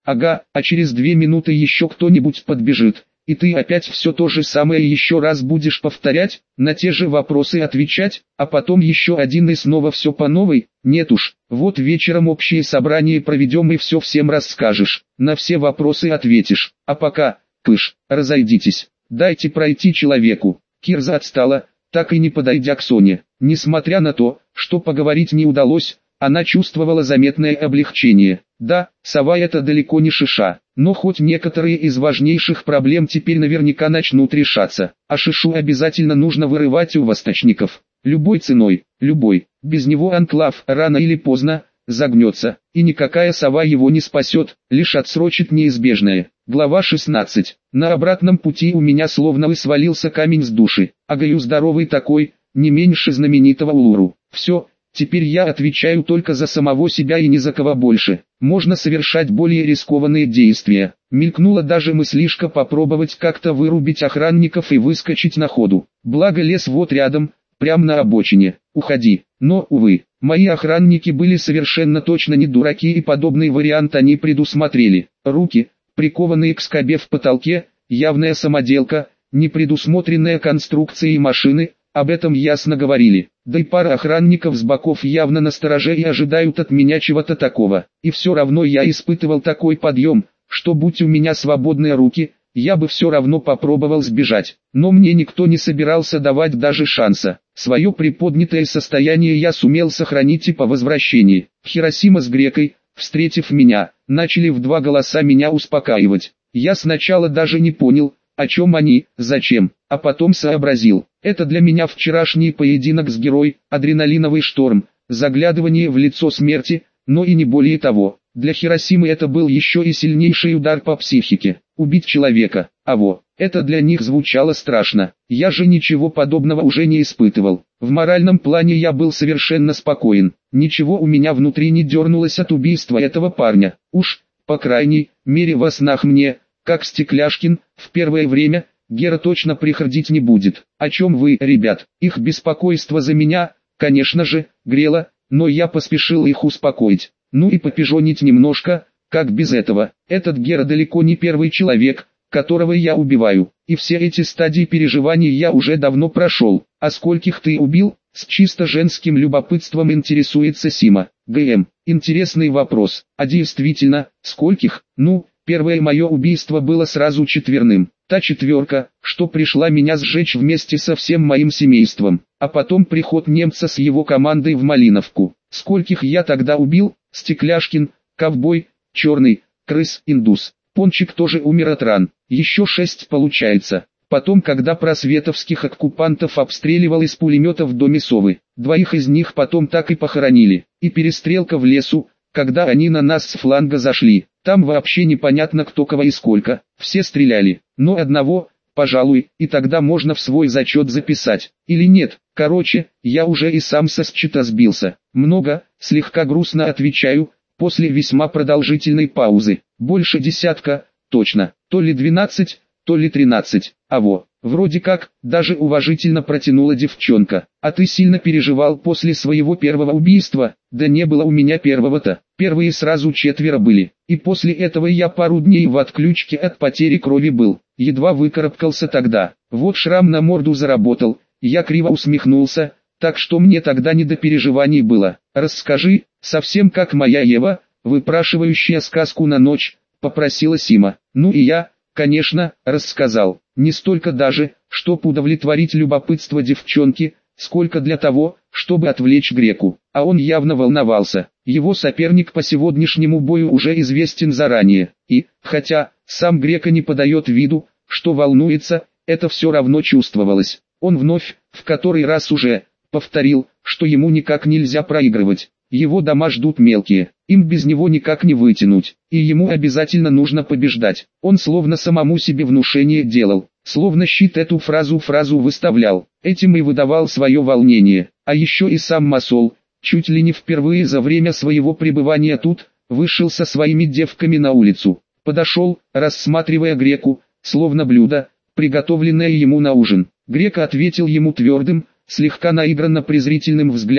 Ага, а через 2 минуты еще кто-нибудь подбежит, и ты опять все то же самое еще раз будешь повторять, на те же вопросы отвечать, а потом еще один и снова все по новой? Нет уж, вот вечером общее собрание проведем и все всем расскажешь, на все вопросы ответишь, а пока, кыш, разойдитесь, дайте пройти человеку. Кирза отстала, так и не подойдя к Соне. Несмотря на то, что поговорить не удалось, она чувствовала заметное облегчение. Да, сова это далеко не шиша, но хоть некоторые из важнейших проблем теперь наверняка начнут решаться, а шишу обязательно нужно вырывать у восточников. Любой ценой, любой, без него анклав рано или поздно загнется, и никакая сова его не спасет, лишь отсрочит неизбежное. Глава 16. На обратном пути у меня словно свалился камень с души, агаю здоровый такой, не меньше знаменитого Улуру. Все. Теперь я отвечаю только за самого себя и ни за кого больше. Можно совершать более рискованные действия. Мелькнула даже мыслишка попробовать как-то вырубить охранников и выскочить на ходу. Благо лес вот рядом, прямо на обочине. Уходи. Но, увы, мои охранники были совершенно точно не дураки и подобный вариант они предусмотрели. Руки, прикованные к скобе в потолке, явная самоделка, непредусмотренная конструкцией машины. Об этом ясно говорили, да и пара охранников с боков явно настороже и ожидают от меня чего-то такого. И все равно я испытывал такой подъем, что будь у меня свободные руки, я бы все равно попробовал сбежать. Но мне никто не собирался давать даже шанса. Свое приподнятое состояние я сумел сохранить и по возвращении. Хиросима с Грекой, встретив меня, начали в два голоса меня успокаивать. Я сначала даже не понял, о чем они, зачем, а потом сообразил. Это для меня вчерашний поединок с герой, адреналиновый шторм, заглядывание в лицо смерти, но и не более того. Для Хиросимы это был еще и сильнейший удар по психике. Убить человека, это для них звучало страшно. Я же ничего подобного уже не испытывал. В моральном плане я был совершенно спокоен. Ничего у меня внутри не дернулось от убийства этого парня. Уж, по крайней мере во снах мне, как Стекляшкин, в первое время, Гера точно приходить не будет. О чем вы, ребят? Их беспокойство за меня, конечно же, грело, но я поспешил их успокоить. Ну и попижонить немножко, как без этого. Этот Гера далеко не первый человек, которого я убиваю. И все эти стадии переживаний я уже давно прошел. А скольких ты убил? С чисто женским любопытством интересуется Сима. ГМ. Интересный вопрос. А действительно, скольких? Ну, первое мое убийство было сразу четверным. Та четверка, что пришла меня сжечь вместе со всем моим семейством. А потом приход немца с его командой в Малиновку. Скольких я тогда убил? Стекляшкин, ковбой, черный, крыс, индус. Пончик тоже умер от ран. Еще 6 получается. Потом, когда просветовских оккупантов обстреливал из пулемета в доме совы, 2 из них потом так и похоронили. И перестрелка в лесу, когда они на нас с фланга зашли. Там вообще непонятно кто кого и сколько. Все стреляли, но одного, пожалуй, и тогда можно в свой зачет записать. Или нет? Короче, я уже и сам со счета сбился. Много, слегка грустно отвечаю, после весьма продолжительной паузы. Больше десятка, точно. То ли 12, то ли 13. Вроде как, даже уважительно протянула девчонка. А ты сильно переживал после своего первого убийства? Да не было у меня первого-то. Первые сразу 4 были. И после этого я пару дней в отключке от потери крови был. Едва выкарабкался тогда. Вот шрам на морду заработал. Я криво усмехнулся, так что мне тогда не до переживаний было. Расскажи, совсем как моя Ева, выпрашивающая сказку на ночь, попросила Сима. Ну и я, конечно, рассказал. Не столько даже, чтоб удовлетворить любопытство девчонки, сколько для того, чтобы отвлечь Греку. А он явно волновался. Его соперник по сегодняшнему бою уже известен заранее. И, хотя, сам Грека не подает виду, что волнуется, это все равно чувствовалось. Он вновь, в который раз уже, повторил, что ему никак нельзя проигрывать. Его дома ждут мелкие, им без него никак не вытянуть, и ему обязательно нужно побеждать. Он словно самому себе внушение делал, словно щит эту фразу выставлял, этим и выдавал свое волнение. А еще и сам Масол, чуть ли не впервые за время своего пребывания тут, вышел со своими девками на улицу. Подошел, рассматривая Греку, словно блюдо, приготовленное ему на ужин. Грека ответил ему твердым, слегка наигранно презрительным взглядом,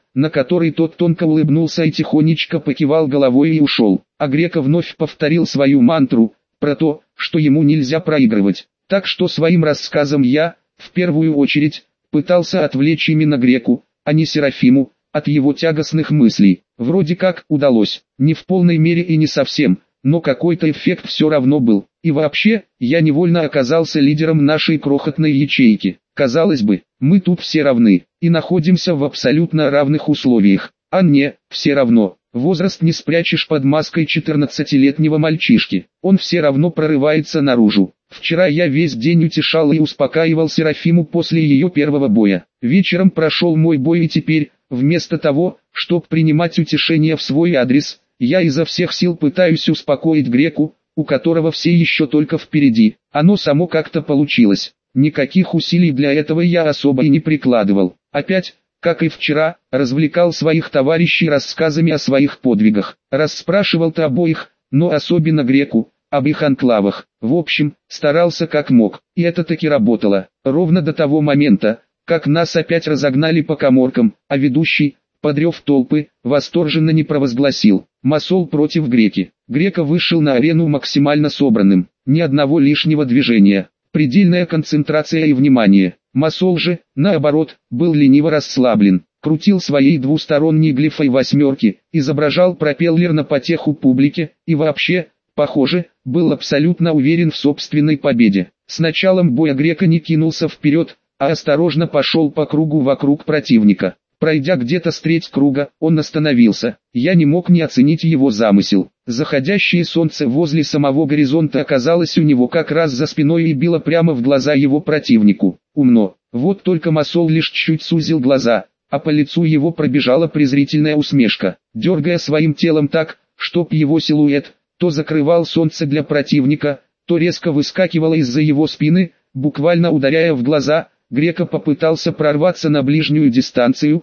на который тот тонко улыбнулся и тихонечко покивал головой и ушел. А Грека вновь повторил свою мантру, про то, что ему нельзя проигрывать. Так что своим рассказом я, в первую очередь, пытался отвлечь именно Греку, а не Серафиму, от его тягостных мыслей. Вроде как удалось, не в полной мере и не совсем, но какой-то эффект все равно был. И вообще, я невольно оказался лидером нашей крохотной ячейки. Казалось бы, мы тут все равны, и находимся в абсолютно равных условиях. А не, все равно. Возраст не спрячешь под маской 14-летнего мальчишки. Он все равно прорывается наружу. Вчера я весь день утешал и успокаивал Серафиму после ее первого боя. Вечером прошел мой бой и теперь, вместо того, чтобы принимать утешение в свой адрес, я изо всех сил пытаюсь успокоить Греку, у которого все еще только впереди. Оно само как-то получилось. Никаких усилий для этого я особо и не прикладывал. Опять, как и вчера, развлекал своих товарищей рассказами о своих подвигах. Расспрашивал-то обоих, но особенно Греку, об их анклавах. В общем, старался как мог, и это таки работало. Ровно до того момента, как нас опять разогнали по каморкам, а ведущий, подрев толпы, восторженно не провозгласил: «Масол против Греки». Грека вышел на арену максимально собранным, ни одного лишнего движения, предельная концентрация и внимание. Масол же, наоборот, был лениво расслаблен, крутил своей двусторонней глифой восьмерки, изображал пропеллер на потеху публике, и вообще, похоже, был абсолютно уверен в собственной победе. С началом боя Грека не кинулся вперед, а осторожно пошел по кругу вокруг противника. Пройдя где-то с треть круга, он остановился. Я не мог не оценить его замысел. Заходящее солнце возле самого горизонта оказалось у него как раз за спиной и било прямо в глаза его противнику. Умно. Вот только Масол лишь чуть сузил глаза, а по лицу его пробежала презрительная усмешка. Дергая своим телом так, чтоб его силуэт то закрывал солнце для противника, то резко выскакивало из-за его спины, буквально ударяя в глаза, Грека попытался прорваться на ближнюю дистанцию,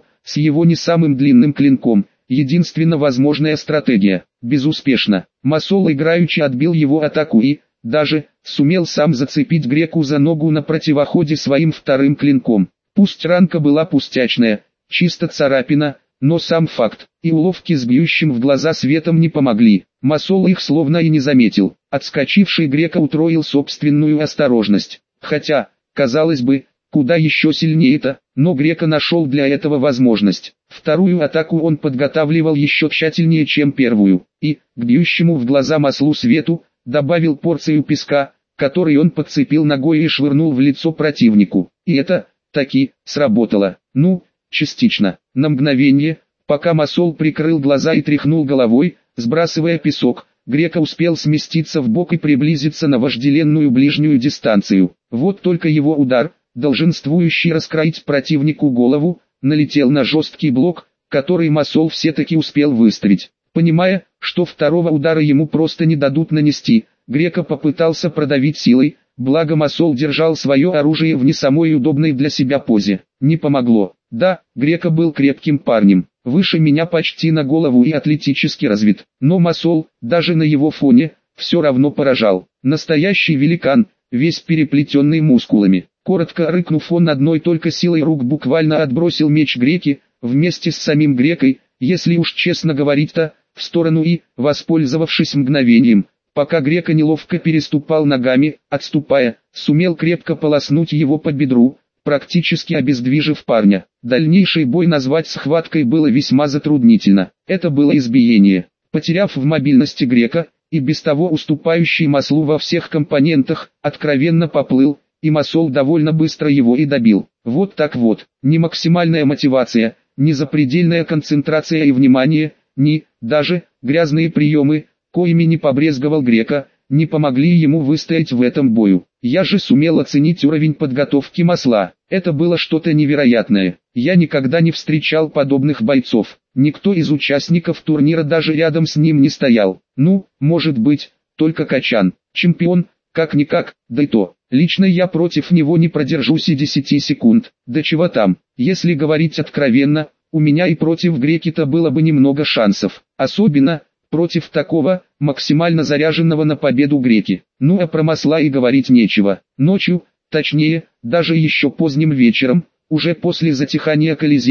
с его не самым длинным клинком, единственно возможная стратегия. Безуспешно. Масол играючи отбил его атаку и, даже, сумел сам зацепить Греку за ногу на противоходе своим вторым клинком. Пусть ранка была пустячная, чисто царапина, но сам факт, и уловки с бьющим в глаза светом не помогли. Масол их словно и не заметил. Отскочивший Грека утроил собственную осторожность. Хотя, казалось бы, куда еще сильнее-то, но Грека нашел для этого возможность. Вторую атаку он подготавливал еще тщательнее, чем первую, и, к бьющему в глаза маслу свету, добавил порцию песка, который он подцепил ногой и швырнул в лицо противнику. И это, таки, сработало. Частично. На мгновение, пока Масол прикрыл глаза и тряхнул головой, сбрасывая песок, Грека успел сместиться вбок и приблизиться на вожделенную ближнюю дистанцию. Вот только его удар, долженствующий раскроить противнику голову, налетел на жесткий блок, который Масол все-таки успел выставить. Понимая, что второго удара ему просто не дадут нанести, Грека попытался продавить силой, благо Масол держал свое оружие в не самой удобной для себя позе. Не помогло. Да, Грека был крепким парнем, выше меня почти на голову и атлетически развит, но Масол, даже на его фоне, все равно поражал. Настоящий великан, весь переплетенный мускулами. Коротко рыкнув, он одной только силой рук буквально отбросил меч Греки, вместе с самим Грекой, если уж честно говорить-то, в сторону и, воспользовавшись мгновением, пока Грека неловко переступал ногами, отступая, сумел крепко полоснуть его по бедру, практически обездвижив парня. Дальнейший бой назвать схваткой было весьма затруднительно. Это было избиение. Потеряв в мобильности Грека, и без того уступающий Маслу во всех компонентах, откровенно поплыл, и Масол довольно быстро его и добил. Вот так вот, ни максимальная мотивация, ни запредельная концентрация и внимание, ни, даже, грязные приемы, коими не побрезговал Грека, не помогли ему выстоять в этом бою. Я же сумел оценить уровень подготовки Масла. Это было что-то невероятное. Я никогда не встречал подобных бойцов. Никто из участников турнира даже рядом с ним не стоял. Может быть, только Качан. Чемпион, как-никак, да и то. Лично я против него не продержусь и 10 секунд. Да чего там, если говорить откровенно, у меня и против Греки-то было бы немного шансов. Особенно, против такого, максимально заряженного на победу Греки. А про Масла и говорить нечего. Ночью, точнее, даже еще поздним вечером, уже после затихания Колизея,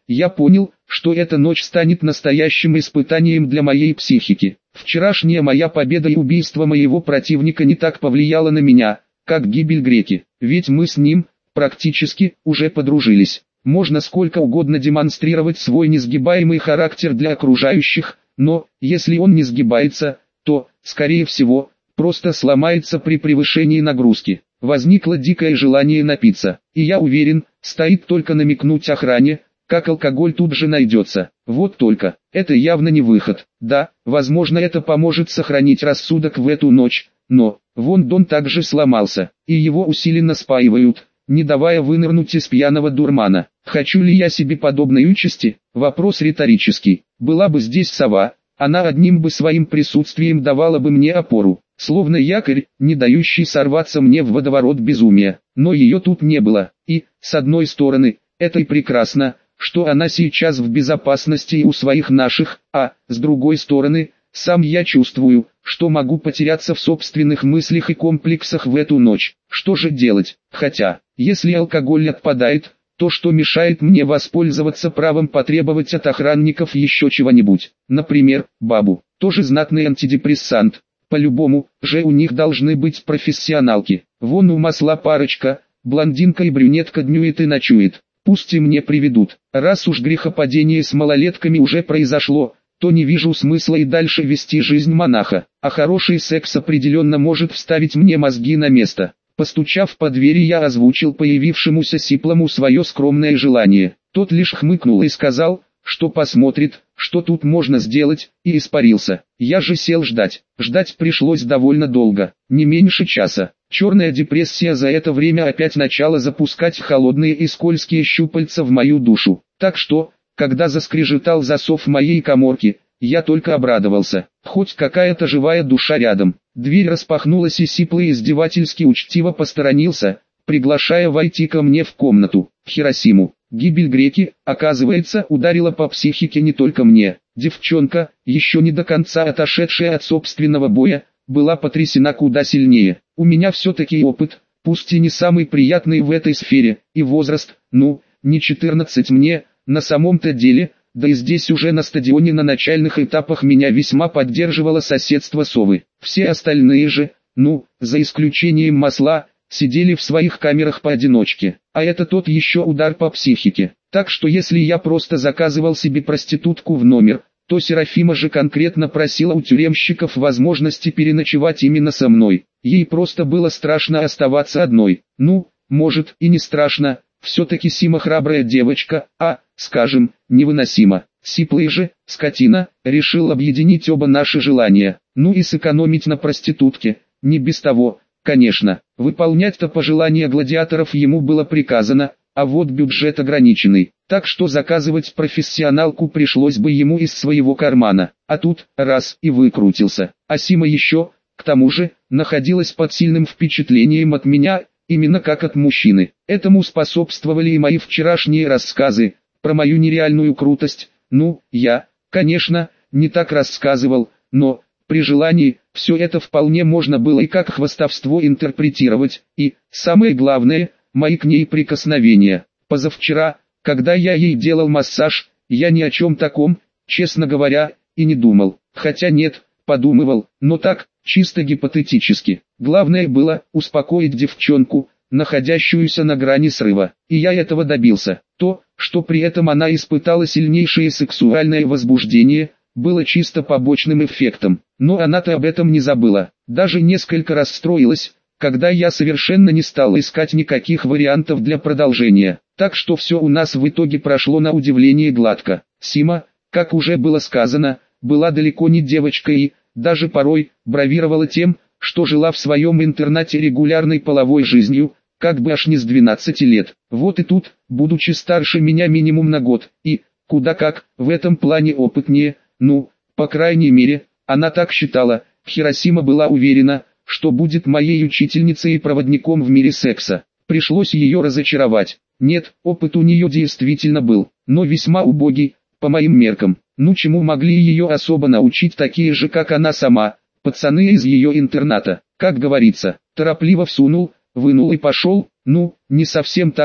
я понял, что эта ночь станет настоящим испытанием для моей психики. Вчерашняя моя победа и убийство моего противника не так повлияло на меня, как гибель Греки, ведь мы с ним, практически, уже подружились. Можно сколько угодно демонстрировать свой несгибаемый характер для окружающих, но, если он не сгибается, то, скорее всего, просто сломается при превышении нагрузки. Возникло дикое желание напиться, и я уверен, стоит только намекнуть охране, как алкоголь тут же найдется. Вот только, это явно не выход. Да, возможно, это поможет сохранить рассудок в эту ночь, но, вон Дон также сломался, и его усиленно спаивают, не давая вынырнуть из пьяного дурмана. Хочу ли я себе подобной участи? Вопрос риторический. Была бы здесь сова, она одним бы своим присутствием давала бы мне опору, словно якорь, не дающий сорваться мне в водоворот безумия. Но ее тут не было, и, с одной стороны, это и прекрасно, что она сейчас в безопасности и у своих наших, а, с другой стороны, сам я чувствую, что могу потеряться в собственных мыслях и комплексах в эту ночь. Что же делать? Хотя, если алкоголь отпадает, то что мешает мне воспользоваться правом потребовать от охранников еще чего-нибудь? Например, бабу, тоже знатный антидепрессант. По-любому, же у них должны быть профессионалки. Вон у Масла парочка, блондинка и брюнетка днюет и ночует. Пусть и мне приведут. Раз уж грехопадение с малолетками уже произошло, то не вижу смысла и дальше вести жизнь монаха. А хороший секс определенно может вставить мне мозги на место. Постучав по двери, я озвучил появившемуся Сиплому свое скромное желание. Тот лишь хмыкнул и сказал, что посмотрит, что тут можно сделать, и испарился. Я же сел ждать. Ждать пришлось довольно долго, не меньше часа. Черная депрессия за это время опять начала запускать холодные и скользкие щупальца в мою душу. Так что, когда заскрежетал засов моей каморки, я только обрадовался. Хоть какая-то живая душа рядом. Дверь распахнулась, и Сиплый издевательски учтиво посторонился, приглашая войти ко мне в комнату. Хиросиму. Гибель Греки, оказывается, ударила по психике не только мне. Девчонка, еще не до конца отошедшая от собственного боя, была потрясена куда сильнее. У меня все-таки опыт, пусть и не самый приятный в этой сфере, и возраст, ну, не 14 мне, на самом-то деле, да и здесь уже на стадионе на начальных этапах меня весьма поддерживало соседство совы. Все остальные же, ну, за исключением Масла, сидели в своих камерах поодиночке. А это тот еще удар по психике. Так что если я просто заказывал себе проститутку в номер, то Серафима же конкретно просила у тюремщиков возможности переночевать именно со мной. Ей просто было страшно оставаться одной. Ну, может и не страшно, все-таки Сима храбрая девочка, а, скажем, невыносимо. Сиплый же, скотина, решил объединить оба наши желания. Ну и сэкономить на проститутке, не без того. Конечно, выполнять-то пожелания гладиаторов ему было приказано, а вот бюджет ограниченный, так что заказывать профессионалку пришлось бы ему из своего кармана. А тут, раз, и выкрутился. А Сима еще, к тому же, находилась под сильным впечатлением от меня, именно как от мужчины. Этому способствовали и мои вчерашние рассказы, про мою нереальную крутость. Ну, я, конечно, не так рассказывал, но, при желании, все это вполне можно было и как хвастовство интерпретировать, и, самое главное, мои к ней прикосновения. Позавчера, когда я ей делал массаж, я ни о чем таком, честно говоря, и не думал. Хотя нет, подумывал, но так, чисто гипотетически. Главное было успокоить девчонку, находящуюся на грани срыва. И я этого добился. То, что при этом она испытала сильнейшее сексуальное возбуждение, было чисто побочным эффектом. Но она-то об этом не забыла. Даже несколько расстроилась, когда я совершенно не стал искать никаких вариантов для продолжения. Так что все у нас в итоге прошло на удивление гладко. Сима, как уже было сказано, была далеко не девочкой и, даже порой, бравировала тем, что жила в своем интернате регулярной половой жизнью, как бы аж не с 12 лет. Вот и тут, будучи старше меня минимум на год, и, куда как, в этом плане опытнее, ну, по крайней мере, она так считала, Хиросима была уверена, что будет моей учительницей и проводником в мире секса. Пришлось ее разочаровать. Нет, опыт у нее действительно был, но весьма убогий, по моим меркам. Ну чему могли ее особо научить такие же, как она сама, пацаны из ее интерната. Как говорится, торопливо всунул, вынул и пошел, ну, не совсем так,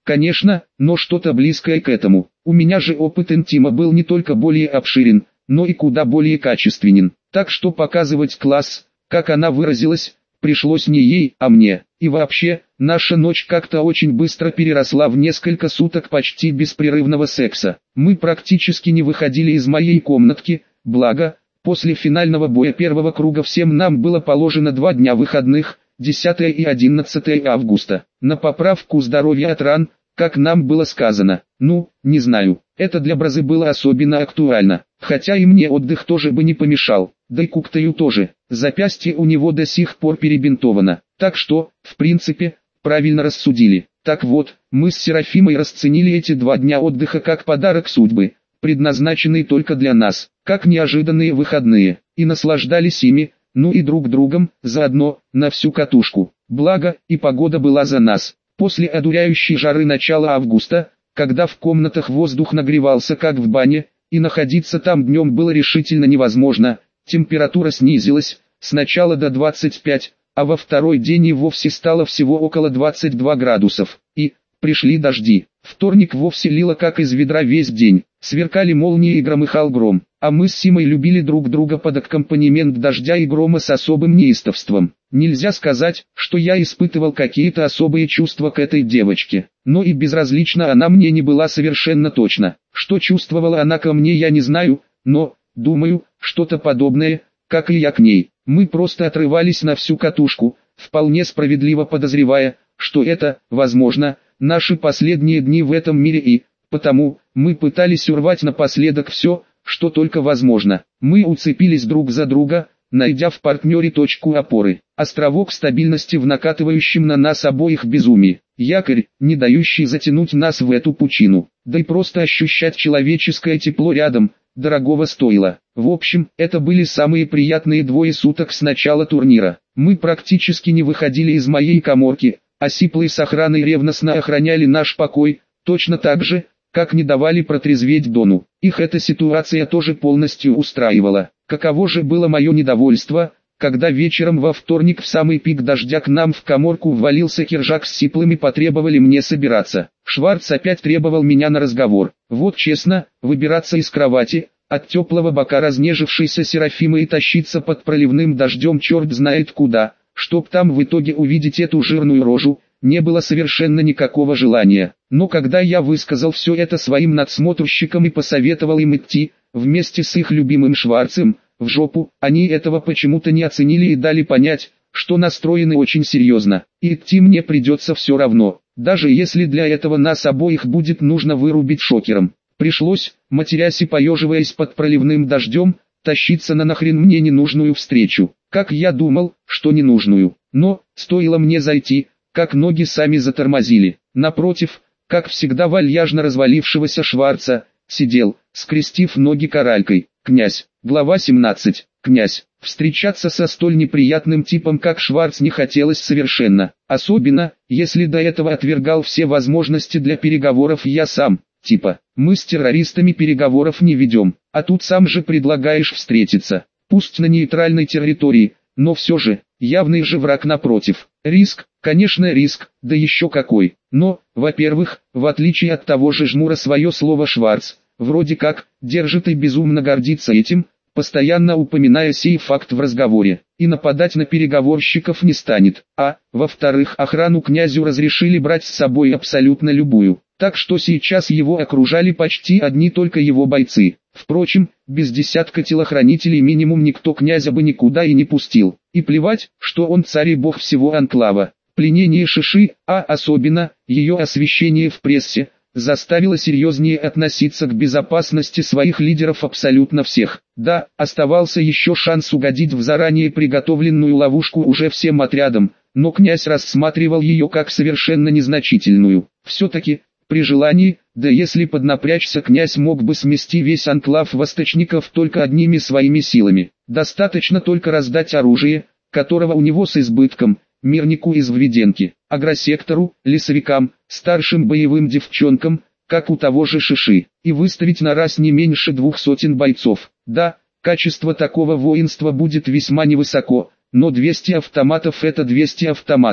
конечно, но что-то близкое к этому. У меня же опыт интима был не только более обширен, но и куда более качественен. Так что показывать класс, как она выразилась, пришлось не ей, а мне. И вообще, наша ночь как-то очень быстро переросла в несколько суток почти беспрерывного секса. Мы практически не выходили из моей комнатки, благо, после финального боя первого круга всем нам было положено 2 дня выходных, 10 и 11 августа. На поправку здоровья от ран, как нам было сказано. Ну, не знаю, это для Бразы было особенно актуально. Хотя и мне отдых тоже бы не помешал, да и Куктаю тоже. Запястье у него до сих пор перебинтовано. Так что, в принципе, правильно рассудили. Так вот, мы с Серафимой расценили эти 2 дня отдыха как подарок судьбы, предназначенный только для нас, как неожиданные выходные, и наслаждались ими, ну и друг другом, заодно, на всю катушку. Благо, и погода была за нас. После одуряющей жары начала августа, когда в комнатах воздух нагревался как в бане, и находиться там днем было решительно невозможно, температура снизилась, сначала до 25, а во второй день и вовсе стало всего около 22 градусов, и пришли дожди. Вторник вовсе лило как из ведра весь день, сверкали молнии и громыхал гром, а мы с Симой любили друг друга под аккомпанемент дождя и грома с особым неистовством. Нельзя сказать, что я испытывал какие-то особые чувства к этой девочке, но и безразлична она мне не была совершенно точно. Что чувствовала она ко мне, я не знаю, но, думаю, что-то подобное, как и я к ней. Мы просто отрывались на всю катушку, вполне справедливо подозревая, что это, возможно, наши последние дни в этом мире, и потому мы пытались урвать напоследок все, что только возможно. Мы уцепились друг за друга, найдя в партнере точку опоры, островок стабильности в накатывающем на нас обоих безумии, якорь, не дающий затянуть нас в эту пучину, да и просто ощущать человеческое тепло рядом, дорогого стоило. В общем, это были самые приятные 2 суток с начала турнира. Мы практически не выходили из моей каморки, а сиплые с охраной ревностно охраняли наш покой, точно так же, как не давали протрезветь Дону. Их эта ситуация тоже полностью устраивала. Каково же было мое недовольство, когда вечером во вторник в самый пик дождя к нам в каморку ввалился Киржак с сиплым и потребовали мне собираться. Шварц опять требовал меня на разговор. Вот честно, выбираться из кровати, от теплого бока разнежившейся Серафимы и тащиться под проливным дождем черт знает куда, чтоб там в итоге увидеть эту жирную рожу, не было совершенно никакого желания. Но когда я высказал все это своим надсмотрщикам и посоветовал им идти, вместе с их любимым Шварцем, в жопу, они этого почему-то не оценили и дали понять, что настроены очень серьезно. И идти мне придется все равно, даже если для этого нас обоих будет нужно вырубить шокером. Пришлось, матерясь и поеживаясь под проливным дождем, тащиться на нахрен мне ненужную встречу. Как я думал, что ненужную. Но, стоило мне зайти, как ноги сами затормозили. Напротив, как всегда вальяжно развалившегося Шварца, сидел, скрестив ноги коралькой, князь. Глава 17. Князь. Встречаться со столь неприятным типом как Шварц не хотелось совершенно. Особенно, если до этого отвергал все возможности для переговоров я сам. Типа, мы с террористами переговоров не ведем, а тут сам же предлагаешь встретиться. Пусть на нейтральной территории, но все же, явный же враг напротив. Риск, конечно риск, да еще какой. Но, во-первых, в отличие от того же жмура свое слово Шварц, вроде как, держит и безумно гордится этим, постоянно упоминая сей факт в разговоре, и нападать на переговорщиков не станет. А, во-вторых, охрану князю разрешили брать с собой абсолютно любую, так что сейчас его окружали почти одни только его бойцы. Впрочем, без десятка телохранителей минимум никто князя бы никуда и не пустил. И плевать, что он царь и бог всего анклава. Пленение Шиши, а особенно, ее освещение в прессе, заставило серьезнее относиться к безопасности своих лидеров абсолютно всех. Да, оставался еще шанс угодить в заранее приготовленную ловушку уже всем отрядом, но князь рассматривал ее как совершенно незначительную. Все-таки, при желании, да если поднапрячься, князь мог бы смести весь анклав восточников только одними своими силами. Достаточно только раздать оружие, которого у него с избытком, мирнику из Введенки, агросектору, лесовикам, старшим боевым девчонкам, как у того же Шиши, и выставить на раз не меньше 200 бойцов. Да, качество такого воинства будет весьма невысоко, но 200 автоматов это 200 автоматов.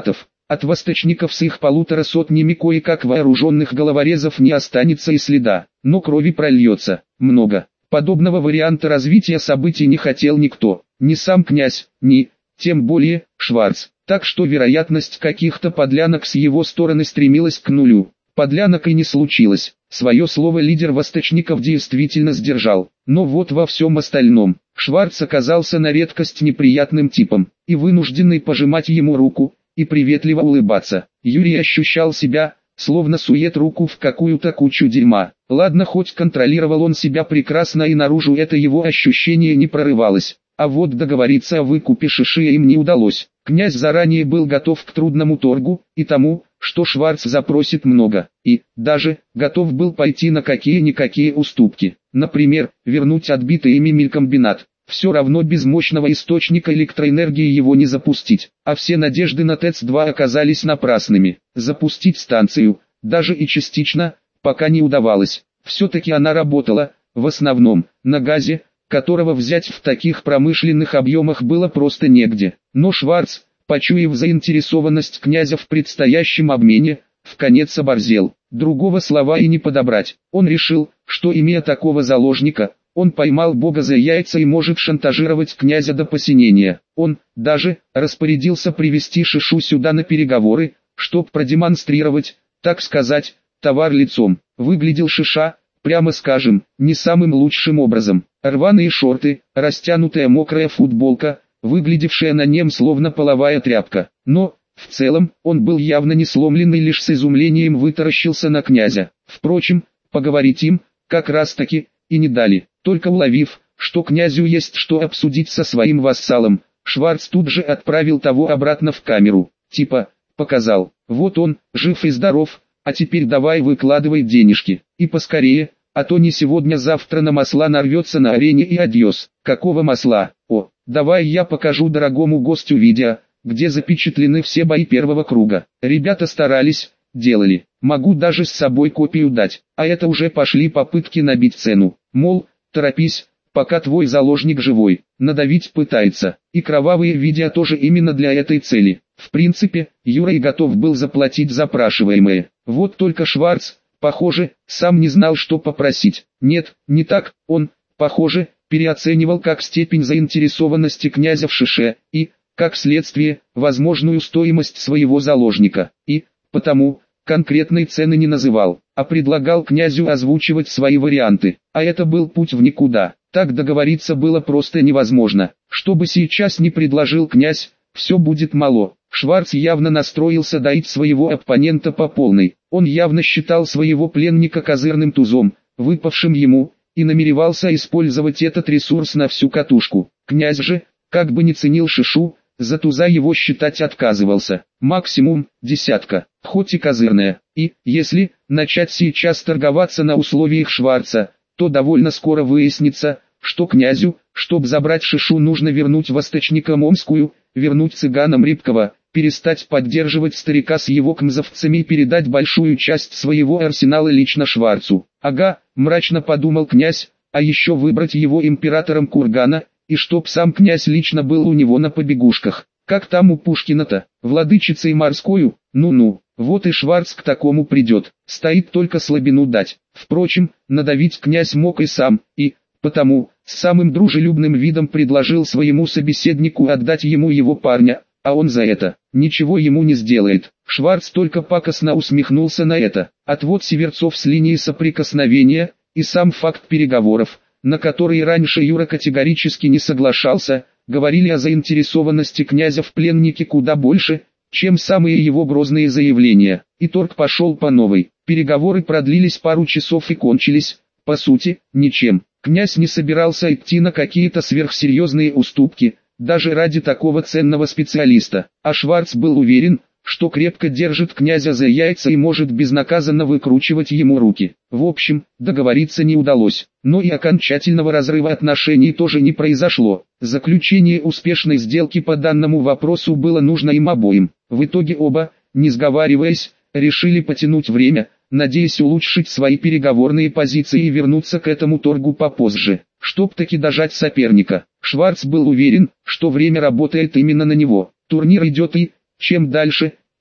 От восточников с их 1,5 сотнями кое-как вооруженных головорезов не останется и следа, но крови прольется много. Подобного варианта развития событий не хотел никто, ни сам князь, ни, тем более, Шварц. Так что вероятность каких-то подлянок с его стороны стремилась к нулю. Подлянок и не случилось. Свое слово лидер восточников действительно сдержал. Но вот во всем остальном, Шварц оказался на редкость неприятным типом, и вынужденный пожимать ему руку, и приветливо улыбаться. Юрий ощущал себя, словно сует руку в какую-то кучу дерьма. Ладно, хоть контролировал он себя прекрасно и наружу это его ощущение не прорывалось. А вот договориться о выкупе Шиши им не удалось. Князь заранее был готов к трудному торгу, и тому, что Шварц запросит много, и, даже, готов был пойти на какие-никакие уступки. Например, вернуть отбитый ими мелькомбинат. Все равно без мощного источника электроэнергии его не запустить, а все надежды на ТЭЦ-2 оказались напрасными. Запустить станцию, даже и частично, пока не удавалось. Все-таки она работала, в основном, на газе, которого взять в таких промышленных объемах было просто негде. Но Шварц, почуяв заинтересованность князя в предстоящем обмене, вконец оборзел. Другого слова и не подобрать. Он решил, что имея такого заложника, он поймал Бога за яйца и может шантажировать князя до посинения. Он, даже, распорядился привести Шишу сюда на переговоры, чтоб продемонстрировать, так сказать, товар лицом. Выглядел Шиша, прямо скажем, не самым лучшим образом. Рваные шорты, растянутая мокрая футболка, выглядевшая на нем словно половая тряпка. Но, в целом, он был явно не сломлен и лишь с изумлением вытаращился на князя. Впрочем, поговорить им, как раз таки, и не дали. Только уловив, что князю есть что обсудить со своим вассалом, Шварц тут же отправил того обратно в камеру. Типа, показал, вот он, жив и здоров, а теперь давай выкладывай денежки. И поскорее, а то не сегодня-завтра на масла нарвется на арене и адьос. Какого масла? О, давай я покажу дорогому гостю видео, где запечатлены все бои первого круга. Ребята старались, делали. Могу даже с собой копию дать. А это уже пошли попытки набить цену. Мол, торопись, пока твой заложник живой. Надавить пытается. И кровавые видео тоже именно для этой цели. В принципе, Юра и готов был заплатить запрашиваемое. Вот только Шварц, похоже, сам не знал, что попросить. Нет, не так, он, похоже, переоценивал как степень заинтересованности князя в Шише, и, как следствие, возможную стоимость своего заложника. И, потому, конкретной цены не называл, а предлагал князю озвучивать свои варианты. А это был путь в никуда. Так договориться было просто невозможно. Что бы сейчас ни предложил князь, все будет мало. Шварц явно настроился доить своего оппонента по полной. Он явно считал своего пленника козырным тузом, выпавшим ему, и намеревался использовать этот ресурс на всю катушку. Князь же, как бы ни ценил Шишу, за туза его считать отказывался. Максимум, десятка, хоть и козырная. И, если начать сейчас торговаться на условиях Шварца, то довольно скоро выяснится, что князю, чтобы забрать Шишу, нужно вернуть восточникам Омскую, вернуть цыганам Рябкова, перестать поддерживать старика с его кмзовцами и передать большую часть своего арсенала лично Шварцу. Ага, мрачно подумал князь, а еще выбрать его императором Кургана, и чтоб сам князь лично был у него на побегушках. Как там у Пушкина-то, владычицей морскою, ну-ну, вот и Шварц к такому придет, стоит только слабину дать. Впрочем, надавить князь мог и сам, и, потому, с самым дружелюбным видом предложил своему собеседнику отдать ему его парня, а он за это ничего ему не сделает. Шварц только пакостно усмехнулся на это. Отвод Северцов с линии соприкосновения, и сам факт переговоров, на которые раньше Юра категорически не соглашался, говорили о заинтересованности князя в пленнике куда больше, чем самые его грозные заявления. И торг пошел по новой. Переговоры продлились пару часов и кончились, по сути, ничем. Князь не собирался идти на какие-то сверхсерьезные уступки, даже ради такого ценного специалиста. А Шварц был уверен, что крепко держит князя за яйца и может безнаказанно выкручивать ему руки. В общем, договориться не удалось, но и окончательного разрыва отношений тоже не произошло. Заключение успешной сделки по данному вопросу было нужно им обоим. В итоге оба, не сговариваясь, решили потянуть время, надеясь улучшить свои переговорные позиции и вернуться к этому торгу попозже, чтоб таки дожать соперника. Шварц был уверен, что время работает именно на него. Турнир идет и, чем дальше,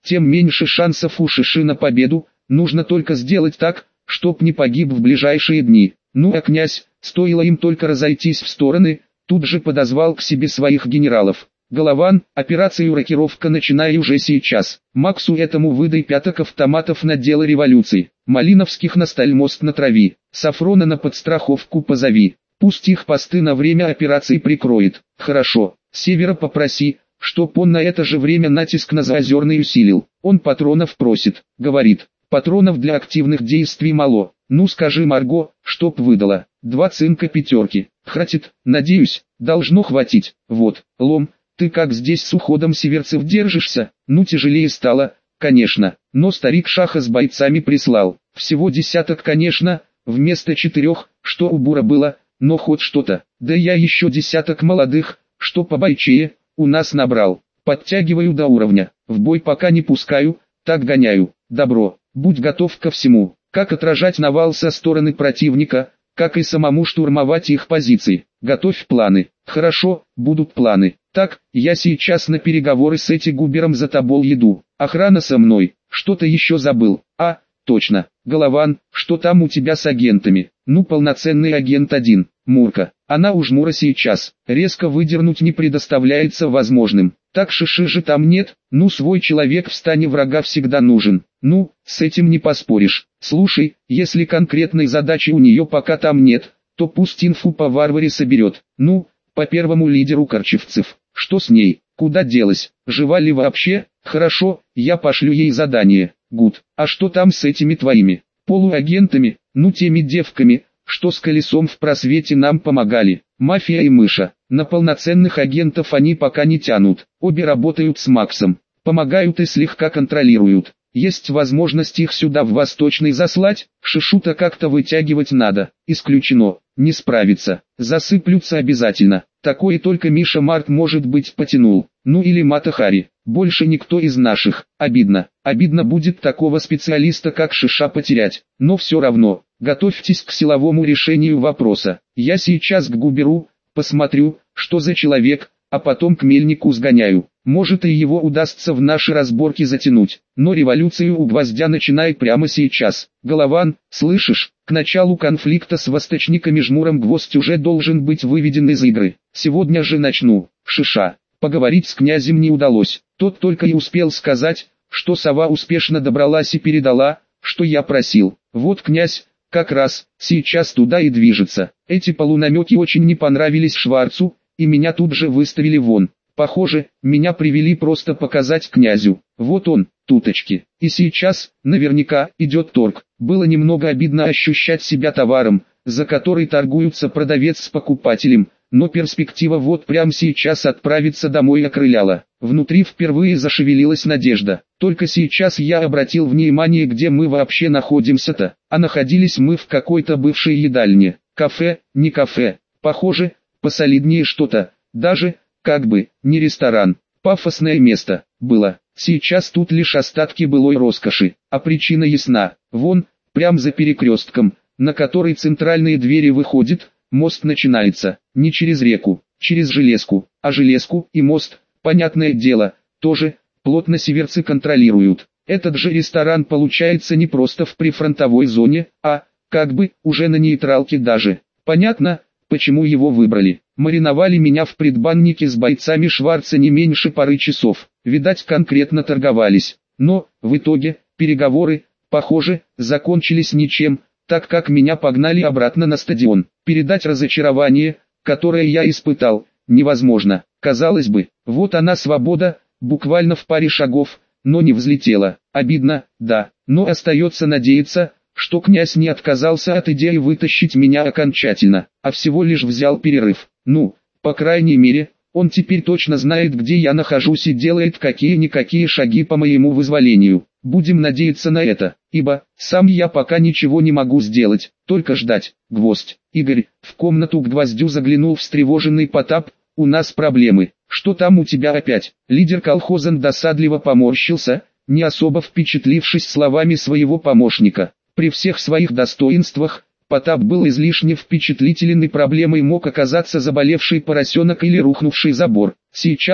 тем меньше шансов у Шиши на победу, нужно только сделать так, чтоб не погиб в ближайшие дни. Ну а князь, стоило им только разойтись в стороны, тут же подозвал к себе своих генералов. Голован, операцию «Рокировка» начинай уже сейчас. Максу этому выдай 5 автоматов на дело революции. Малиновских на стальмост натрави. Сафрона на подстраховку позови. Пусть их посты на время операции прикроет. Хорошо. Севера попроси, чтоб он на это же время натиск на Заозерный усилил. Он патронов просит. Говорит, патронов для активных действий мало. Ну скажи Марго, чтоб выдала. 2 цинка 5. Хватит, надеюсь, должно хватить. Вот, Лом. Ты как здесь с уходом северцев держишься? Ну тяжелее стало, конечно, но старик Шаха с бойцами прислал. Всего 10, конечно, вместо 4, что у Бура было, но хоть что-то. Да я еще 10 молодых, что побойчее, у нас набрал. Подтягиваю до уровня, в бой пока не пускаю, так гоняю. Добро, будь готов ко всему. Как отражать навал со стороны противника, как и самому штурмовать их позиции. Готовь планы. Хорошо, будут планы. Так, я сейчас на переговоры с этим Губером за тобой еду. Охрана со мной. Что-то еще забыл. А, точно. Голован, что там у тебя с агентами? Ну полноценный агент 1. Мурка. Она у Жмура сейчас. Резко выдернуть не предоставляется возможным. Так Шиши же там нет. Ну свой человек в стане врага всегда нужен. Ну, с этим не поспоришь. Слушай, если конкретной задачи у нее пока там нет, то пусть инфу по варваре соберет. Ну, по первому лидеру корчевцев. Что с ней? Куда делась? Жива ли вообще? Хорошо, я пошлю ей задание. Гуд. А что там с этими твоими полуагентами? Ну теми девками, что с колесом в просвете нам помогали. Мафия и мыша. На полноценных агентов они пока не тянут. Обе работают с Максом. Помогают и слегка контролируют. Есть возможность их сюда в Восточный заслать, Шишу-то как-то вытягивать надо. Исключено, не справится. Засыплются обязательно. Такое только Миша Март может быть потянул. Ну или Мата Хари. Больше никто из наших. Обидно. Обидно будет такого специалиста как Шиша потерять. Но все равно, готовьтесь к силовому решению вопроса. Я сейчас к Губеру, посмотрю, что за человек, а потом к Мельнику сгоняю. Может и его удастся в наши разборки затянуть. Но революцию у Гвоздя начинай прямо сейчас. Голован, слышишь, к началу конфликта с восточниками Жмуром Гвоздь уже должен быть выведен из игры. Сегодня же начну. Шиша. Поговорить с князем не удалось. Тот только и успел сказать, что сова успешно добралась и передала, что я просил. Вот князь, как раз, сейчас туда и движется. Эти полунамеки очень не понравились Шварцу, и меня тут же выставили вон. Похоже, меня привели просто показать князю. Вот он, туточки. И сейчас, наверняка, идет торг. Было немного обидно ощущать себя товаром, за который торгуются продавец с покупателем, но перспектива вот прямо сейчас отправиться домой окрыляла. Внутри впервые зашевелилась надежда. Только сейчас я обратил внимание, где мы вообще находимся-то. А находились мы в какой-то бывшей едальне. Кафе, не кафе. Похоже, посолиднее что-то. Даже, как бы, не ресторан. Пафосное место, было. Сейчас тут лишь остатки былой роскоши. А причина ясна. Вон, прям за перекрестком, на который центральные двери выходят, мост начинается. Не через реку, через железку. А железку и мост, понятное дело, тоже, плотно северцы контролируют. Этот же ресторан получается не просто в прифронтовой зоне, а, как бы, уже на нейтралке даже. Понятно, почему его выбрали. Мариновали меня в предбаннике с бойцами Шварца не меньше пары часов. Видать, конкретно торговались. Но, в итоге, переговоры, похоже, закончились ничем, так как меня погнали обратно на стадион. Передать разочарование, которое я испытал, невозможно. Казалось бы, вот она свобода, буквально в паре шагов, но не взлетела. Обидно, да, но остается надеяться, что князь не отказался от идеи вытащить меня окончательно, а всего лишь взял перерыв. Ну, по крайней мере, он теперь точно знает, где я нахожусь и делает какие-никакие шаги по моему вызволению. Будем надеяться на это, ибо, сам я пока ничего не могу сделать, только ждать. Гвоздь. Игорь, в комнату к Гвоздю заглянул встревоженный Потап. У нас проблемы. Что там у тебя опять? Лидер колхоза досадливо поморщился, не особо впечатлившись словами своего помощника. При всех своих достоинствах, Потап был излишне впечатлителен, и проблемой мог оказаться заболевший поросенок или рухнувший забор. Сейчас,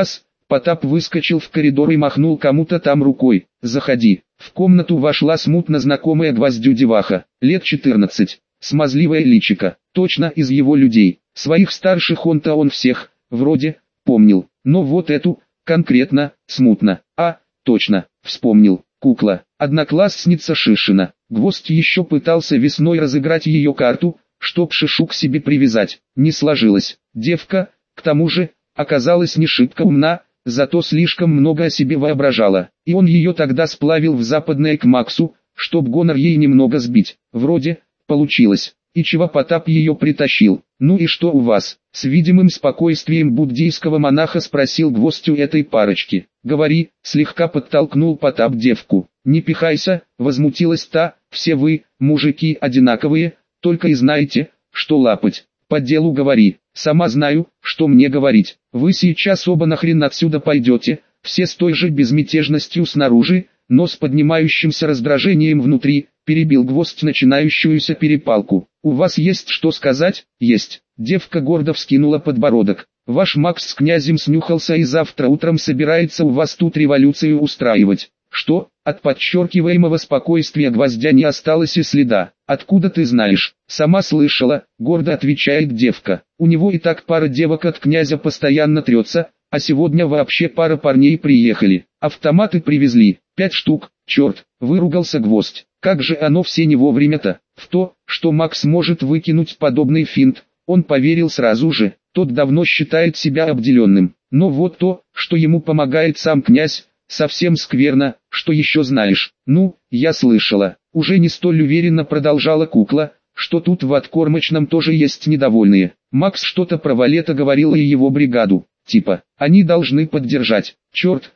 Потап выскочил в коридор и махнул кому-то там рукой. «Заходи». В комнату вошла смутно знакомая Гвоздю деваха, лет 14, смазливое личико, точно из его людей. Своих старших он всех, вроде, помнил, но вот эту, конкретно, смутно. Точно, вспомнил, кукла, одноклассница Шишина. Гвоздь еще пытался весной разыграть ее карту, чтоб Шишу к себе привязать. Не сложилось. Девка, к тому же, оказалась не шибко умна, зато слишком много о себе воображала. И он ее тогда сплавил в западное к Максу, чтоб гонор ей немного сбить. Вроде, получилось. И чего Потап ее притащил? «Ну и что у вас?» — с видимым спокойствием буддийского монаха спросил Гвоздь у этой парочки. «Говори», — слегка подтолкнул Потап девку. «Не пихайся», — возмутилась та, «все вы, мужики, одинаковые, только и знаете, что лапать. По делу говори». «Сама знаю, что мне говорить. Вы сейчас оба нахрен отсюда пойдете», все с той же безмятежностью снаружи, но с поднимающимся раздражением внутри, перебил Гвоздь начинающуюся перепалку. «У вас есть что сказать?» «Есть». Девка гордо вскинула подбородок. «Ваш Макс с князем снюхался и завтра утром собирается у вас тут революцию устраивать». «Что?» От подчеркиваемого спокойствия Гвоздя не осталось и следа. «Откуда ты знаешь?» «Сама слышала», гордо отвечает девка. «У него и так пара девок от князя постоянно трется, а сегодня вообще пара парней приехали. Автоматы привезли, 5 штук, черт», выругался Гвоздь. Как же оно все не вовремя-то? В то, что Макс может выкинуть подобный финт, он поверил сразу же. Тот давно считает себя обделенным. Но вот то, что ему помогает сам князь, совсем скверно. Что еще знаешь? Ну, я слышала. Уже не столь уверенно продолжала кукла, что тут в откормочном тоже есть недовольные. Макс что-то про Валета говорил и его бригаду. Типа, они должны поддержать. Черт,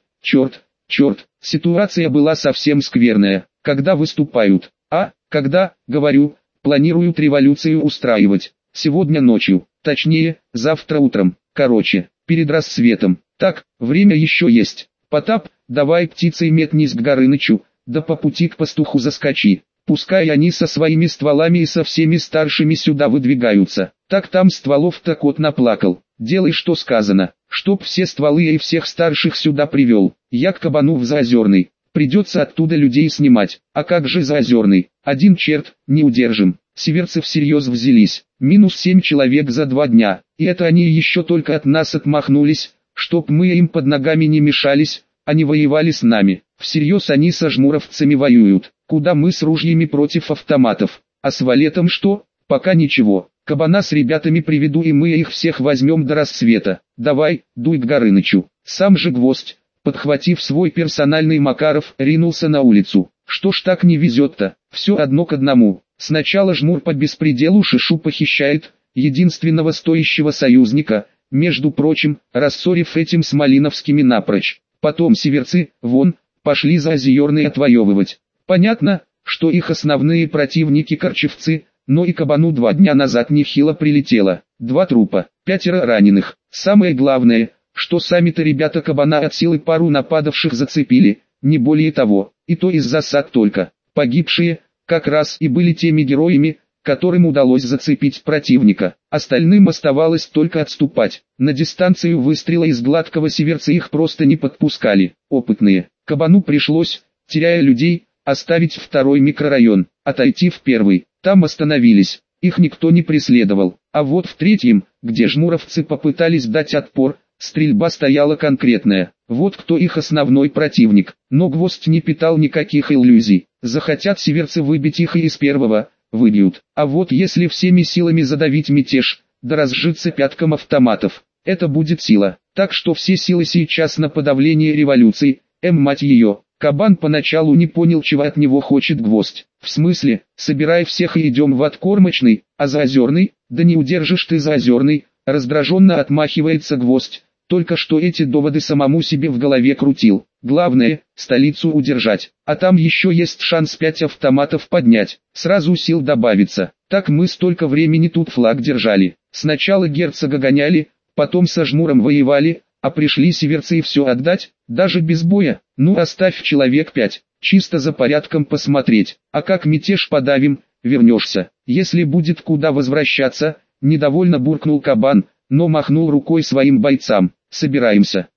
ситуация была совсем скверная. Когда выступают? Когда, говорю, планируют революцию устраивать. Сегодня ночью, точнее, завтра утром. Короче, перед рассветом. Так, время еще есть. Потап, давай птицей метнись к Горынычу, да по пути к пастуху заскочи. Пускай они со своими стволами и со всеми старшими сюда выдвигаются. Так там стволов-то кот наплакал. Делай, что сказано, чтоб все стволы и всех старших сюда привел. Я к кабану в Заозерный. Придется оттуда людей снимать. А как же Заозерный? Один черт, не удержим. Северцы всерьез взялись. -7 человек за 2 дня. И это они еще только от нас отмахнулись, чтоб мы им под ногами не мешались, а не воевали с нами. Всерьез они со жмуровцами воюют. Куда мы с ружьями против автоматов? А с Валетом что? Пока ничего. Кабана с ребятами приведу и мы их всех возьмем до рассвета. Давай, дуй к Горынычу. Сам же Гвоздь, подхватив свой персональный Макаров, ринулся на улицу. Что ж так не везет-то? Все одно к одному. Сначала жмур по беспределу Шишу похищает, единственного стоящего союзника, между прочим, рассорив этим с Малиновскими напрочь. Потом северцы, пошли Заозерный отвоевывать. Понятно, что их основные противники корчевцы, но и кабану 2 дня назад нехило прилетело. 2 трупа, 5 раненых. Самое главное, что сами-то ребята кабана от силы пару нападавших зацепили, не более того, и то из засад только. Погибшие, как раз и были теми героями, которым удалось зацепить противника. Остальным оставалось только отступать. На дистанцию выстрела из гладкого северца их просто не подпускали. Опытные. Кабану пришлось, теряя людей, оставить 2-й микрорайон, отойти в 1-й. Там остановились. Их никто не преследовал. А вот в 3-м, где жмуровцы попытались дать отпор, стрельба стояла конкретная. Вот кто их основной противник. Но Гвоздь не питал никаких иллюзий. Захотят северцы выбить их и из 1-го, выбьют. А вот если всеми силами задавить мятеж, да разжиться пятком автоматов, это будет сила. Так что все силы сейчас на подавление революции, мать ее. Кабан поначалу не понял, чего от него хочет Гвоздь. В смысле, собирай всех и идем в откормочный, а Заозерный, да не удержишь ты Заозерный, раздраженно отмахивается Гвоздь. Только что эти доводы самому себе в голове крутил. Главное, столицу удержать. А там еще есть шанс 5 автоматов поднять. Сразу сил добавится. Так мы столько времени тут флаг держали. Сначала герцога гоняли, потом со жмуром воевали, а пришли северцы и все отдать, даже без боя. Ну оставь человек 5, чисто за порядком посмотреть. А как мятеж подавим, вернешься. Если будет куда возвращаться, недовольно буркнул кабан, но махнул рукой своим бойцам. Собираемся.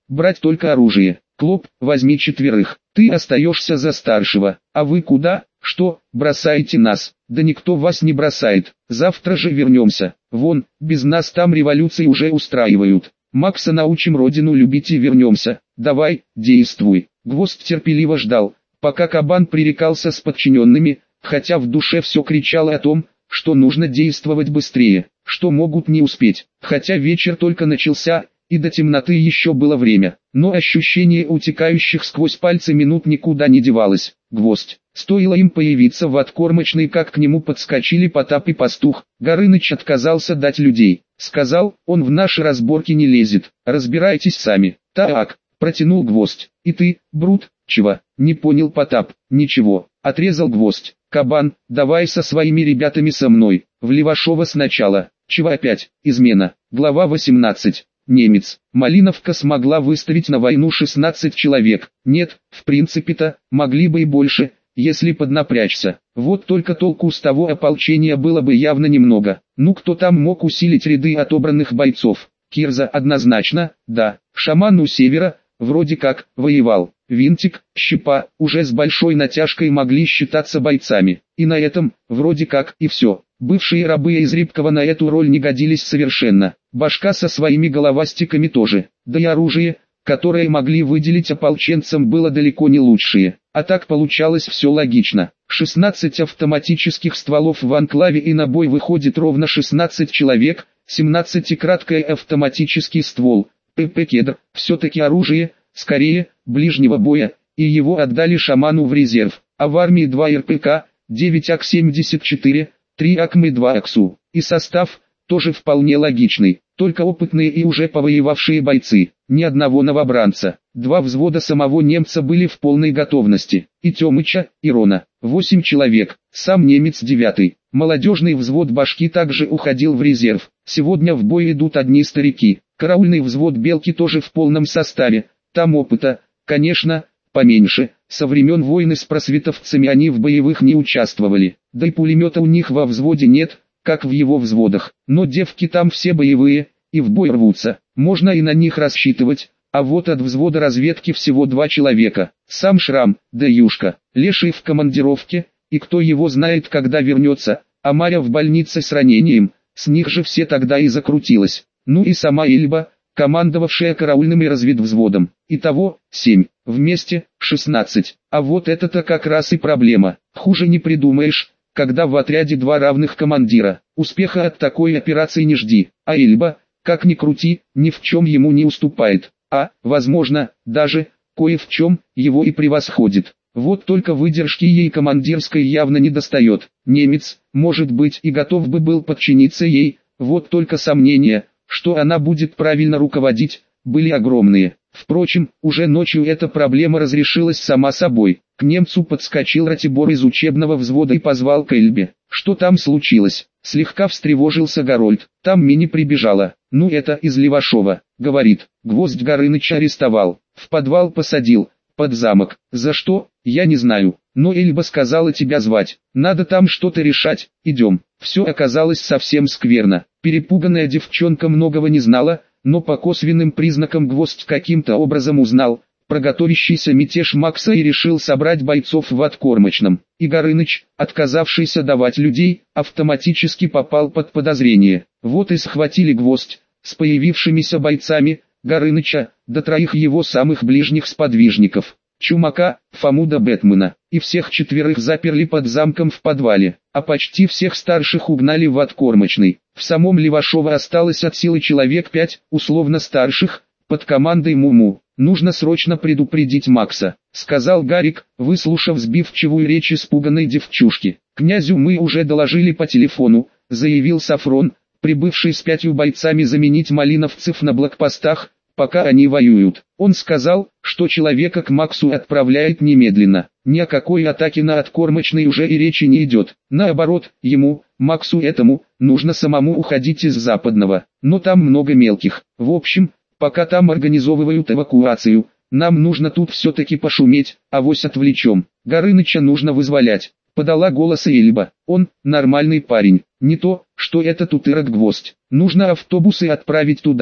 брать только оружие. Клоп, возьми 4. Ты остаешься за старшего. А вы куда? Что, бросаете нас? Да никто вас не бросает. Завтра же вернемся. Вон, без нас там революции уже устраивают. Макса научим родину любить и вернемся. Давай, действуй. Гвоздь терпеливо ждал, пока кабан пререкался с подчиненными, хотя в душе все кричало о том, что нужно действовать быстрее, что могут не успеть. Хотя вечер только начался, и до темноты еще было время, но ощущение утекающих сквозь пальцы минут никуда не девалось. Гвоздь. Стоило им появиться в откормочной, как к нему подскочили Потап и Пастух. Горыныч отказался дать людей. Сказал, он в наши разборки не лезет, разбирайтесь сами. Так, протянул Гвоздь. И ты, Брут, чего? Не понял Потап. Ничего, отрезал Гвоздь. Кабан, давай со своими ребятами со мной. В Левашова сначала. Чего опять? Измена. Глава 18. Немец. Малиновка смогла выставить на войну 16 человек. Нет, в принципе-то, могли бы и больше, если поднапрячься. Вот только толку с того ополчения было бы явно немного. Ну кто там мог усилить ряды отобранных бойцов? Кирза однозначно, да. Шаман у севера, вроде как, воевал. Винтик, Щепа, уже с большой натяжкой могли считаться бойцами. И на этом, вроде как, и все. Бывшие рабы из Рябкова на эту роль не годились совершенно. Башка со своими головастиками тоже. Да и оружие, которое могли выделить ополченцам, было далеко не лучшее. А так получалось все логично. 16 автоматических стволов в анклаве, и на бой выходит ровно 16 человек, 17-краткий автоматический ствол. ПП «Кедр», все-таки оружие, скорее, ближнего боя, и его отдали шаману в резерв. А в армии 2 РПК, 9 АК-74, 3 АКМ и 2 АКСУ. И состав, тоже вполне логичный, только опытные и уже повоевавшие бойцы. Ни одного новобранца. 2 взвода самого немца были в полной готовности. И Тёмыча, и Рона. 8 человек, сам немец 9. Молодежный взвод башки также уходил в резерв. Сегодня в бой идут одни старики. Караульный взвод Белки тоже в полном составе. Там опыта, конечно, поменьше. Со времен войны с просветовцами они в боевых не участвовали. Да и пулемета у них во взводе нет, как в его взводах. Но девки там все боевые, и в бой рвутся. Можно и на них рассчитывать. А вот от взвода разведки всего 2 человека. Сам Шрам, да Юшка. Леший в командировке, и кто его знает, когда вернется. А Маря в больнице с ранением. С них же все тогда и закрутилось. Ну и сама Ильба, командовавшая караульным и разведвзводом. Итого, 7. Вместе, 16. А вот это-то как раз и проблема. Хуже не придумаешь, когда в отряде 2 равных командира. Успеха от такой операции не жди. А Ильба, как ни крути, ни в чем ему не уступает. А, возможно, даже, кое в чем, его и превосходит. Вот только выдержки ей командирской явно не достает. Немец, может быть, и готов бы был подчиниться ей, вот только сомнения, что она будет правильно руководить, были огромные. Впрочем, уже ночью эта проблема разрешилась сама собой. К немцу подскочил Ратибор из учебного взвода и позвал к Эльбе. Что там случилось? Слегка встревожился Горольд. Там Мини прибежала. Ну это из Левашова, говорит. Гвоздь Горыныча арестовал. В подвал посадил. Под замок. За что? Я не знаю. Но Эльба сказала тебя звать. Надо там что-то решать. Идем. Все оказалось совсем скверно. Перепуганная девчонка многого не знала, но по косвенным признакам Гвоздь каким-то образом узнал про готовящийся мятеж Макса и решил собрать бойцов в откормочном. И Горыныч, отказавшийся давать людей, автоматически попал под подозрение. Вот и схватили Гвоздь с появившимися бойцами, Горыныча, до 3 его самых ближних сподвижников. Чумака, Фомуда Бэтмена, и всех 4 заперли под замком в подвале, а почти всех старших угнали в откормочный. В самом Левашово осталось от силы человек 5, условно старших, под командой Муму. «Нужно срочно предупредить Макса», — сказал Гарик, выслушав сбивчивую речь испуганной девчушки. «Князю мы уже доложили по телефону», — заявил Сафрон, прибывший с 5 бойцами заменить малиновцев на блокпостах, пока они воюют. Он сказал, что человека к Максу отправляет немедленно. Ни о какой атаке на откормочный уже и речи не идет. Наоборот, ему, Максу этому, нужно самому уходить из Западного. Но там много мелких. В общем, пока там организовывают эвакуацию, нам нужно тут все-таки пошуметь, авось отвлечем. Горыныча нужно вызволять. Подала голос Эльба. Он, нормальный парень. Не то, что этот утырок Гвоздь. Нужно автобусы отправить туда,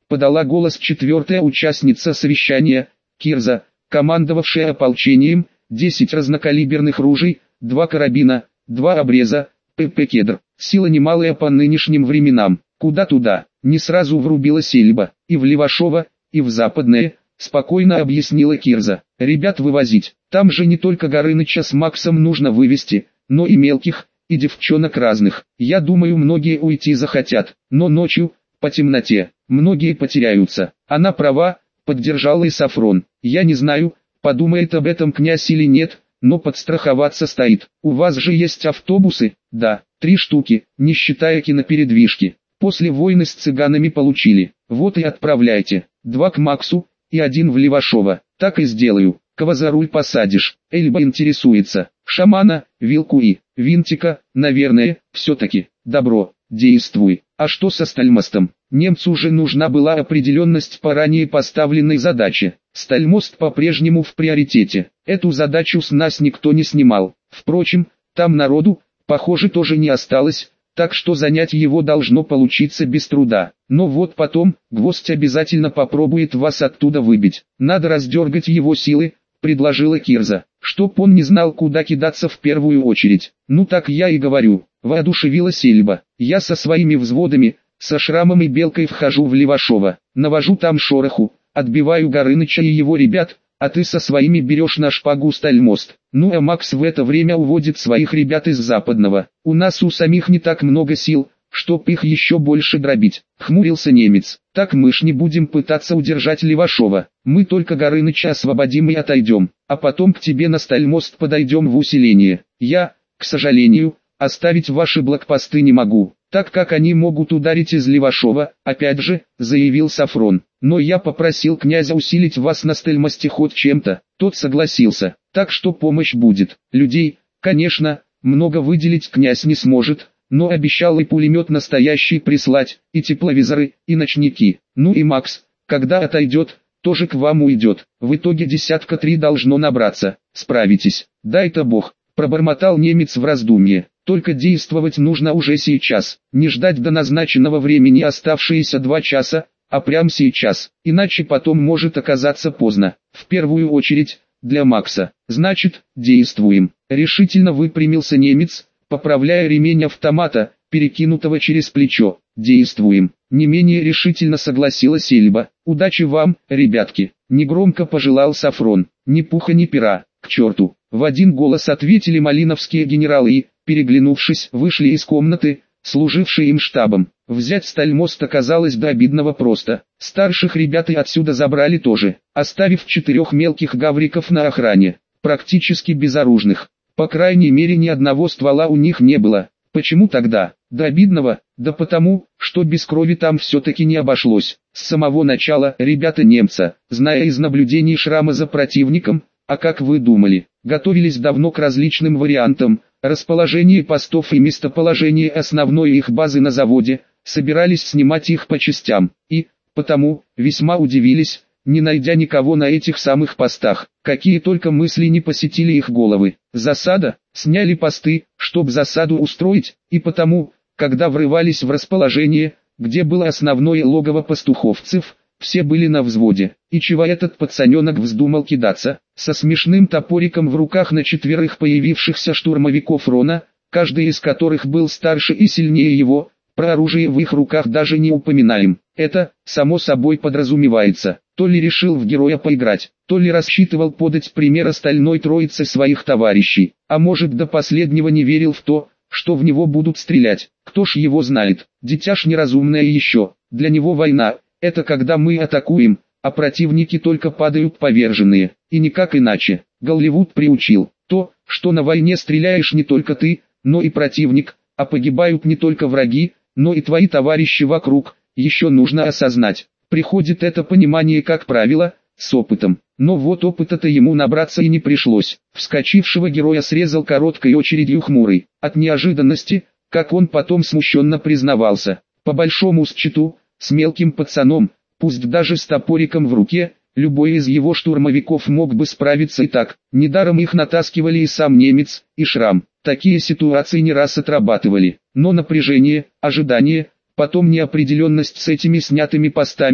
подала голос четвертая участница совещания, Кирза, командовавшая ополчением, 10 разнокалиберных ружей, 2 карабина, 2 обреза, ПП «Кедр». Сила немалая по нынешним временам. Куда туда? Не сразу врубилась Эльба. И в Левашово, и в Западное, спокойно объяснила Кирза. Ребят вывозить. Там же не только Горыныча с Максом нужно вывести, но и мелких, и девчонок разных. Я думаю, многие уйти захотят, но ночью, по темноте, многие потеряются. Она права, поддержал и Сафрон. Я не знаю, подумает об этом князь или нет, но подстраховаться стоит. У вас же есть автобусы? Да, 3 штуки, не считая кинопередвижки. После войны с цыганами получили. Вот и отправляйте. 2 к Максу и 1 в Левашово. Так и сделаю. Кого за руль посадишь? Эльба интересуется. Шамана, Вилку и Винтика, наверное, все-таки. Добро, действуй. А что со Стальмостом? Немцу же нужна была определенность по ранее поставленной задаче. Стальмост по-прежнему в приоритете. Эту задачу с нас никто не снимал. Впрочем, там народу, похоже, тоже не осталось, так что занять его должно получиться без труда. Но вот потом, гвоздь обязательно попробует вас оттуда выбить. Надо раздергать его силы, предложила Кирза, чтоб он не знал, куда кидаться в первую очередь. Ну так я и говорю, воодушевилась Эльба. Я со своими взводами, со Шрамом и Белкой вхожу в Левашово, навожу там шороху, отбиваю Горыныча и его ребят, а ты со своими берешь на шпагу Стальмост. Ну а Макс в это время уводит своих ребят из Западного. У нас у самих не так много сил, чтоб их еще больше дробить. Хмурился немец. Так мы ж не будем пытаться удержать Левашова. Мы только Горыныча освободим и отойдем, а потом к тебе на Стальмост подойдем в усиление. Я, к сожалению, оставить ваши блокпосты не могу, так как они могут ударить из Левашова, опять же, заявил Сафрон. Но я попросил князя усилить вас на Стальмосте хоть чем-то, тот согласился, так что помощь будет. Людей, конечно, много выделить князь не сможет, но обещал и пулемет настоящий прислать, и тепловизоры, и ночники. Ну и Макс, когда отойдет, тоже к вам уйдет. В итоге 3 должно набраться. Справитесь. Дай-то Бог, пробормотал немец в раздумье. Только действовать нужно уже сейчас, не ждать до назначенного времени оставшиеся 2 часа, а прямо сейчас, иначе потом может оказаться поздно. В первую очередь, для Макса. Значит, действуем. Решительно выпрямился немец, поправляя ремень автомата, перекинутого через плечо. Действуем. Не менее решительно согласилась Эльба. Удачи вам, ребятки. Негромко пожелал Сафрон. Ни пуха ни пера, к черту. В один голос ответили малиновские генералы и, переглянувшись, вышли из комнаты, служившей им штабом. Взять Стальмост оказалось до обидного просто. Старших ребят и отсюда забрали тоже, оставив 4 мелких гавриков на охране, практически безоружных. По крайней мере ни одного ствола у них не было. Почему тогда? До обидного, да потому, что без крови там все-таки не обошлось. С самого начала ребята немца, зная из наблюдений Шрама за противником, а как вы думали, готовились давно к различным вариантам, расположение постов и местоположение основной их базы на заводе, собирались снимать их по частям, и, потому, весьма удивились, не найдя никого на этих самых постах. Какие только мысли не посетили их головы. Засада, сняли посты, чтоб засаду устроить, и потому, когда врывались в расположение, где было основное логово пастуховцев, все были на взводе. И чего этот пацаненок вздумал кидаться, со смешным топориком в руках на 4 появившихся штурмовиков Рона, каждый из которых был старше и сильнее его, про оружие в их руках даже не упоминаем. Это, само собой подразумевается, то ли решил в героя поиграть, то ли рассчитывал подать пример остальной троице своих товарищей, а может до последнего не верил в то, что в него будут стрелять. Кто ж его знает, дитя ж неразумное еще, для него война — это когда мы атакуем, а противники только падают поверженные, и никак иначе. Голливуд приучил, то, что на войне стреляешь не только ты, но и противник, а погибают не только враги, но и твои товарищи вокруг, еще нужно осознать. Приходит это понимание, как правило, с опытом. Но вот опыта-то ему набраться и не пришлось. Вскочившего героя срезал короткой очередью Хмурый. От неожиданности, как он потом смущенно признавался, по большому счету, с мелким пацаном, пусть даже с топориком в руке, любой из его штурмовиков мог бы справиться и так. Недаром их натаскивали и сам немец, и Шрам. Такие ситуации не раз отрабатывали. Но напряжение, ожидание, потом неопределенность с этими снятыми постами,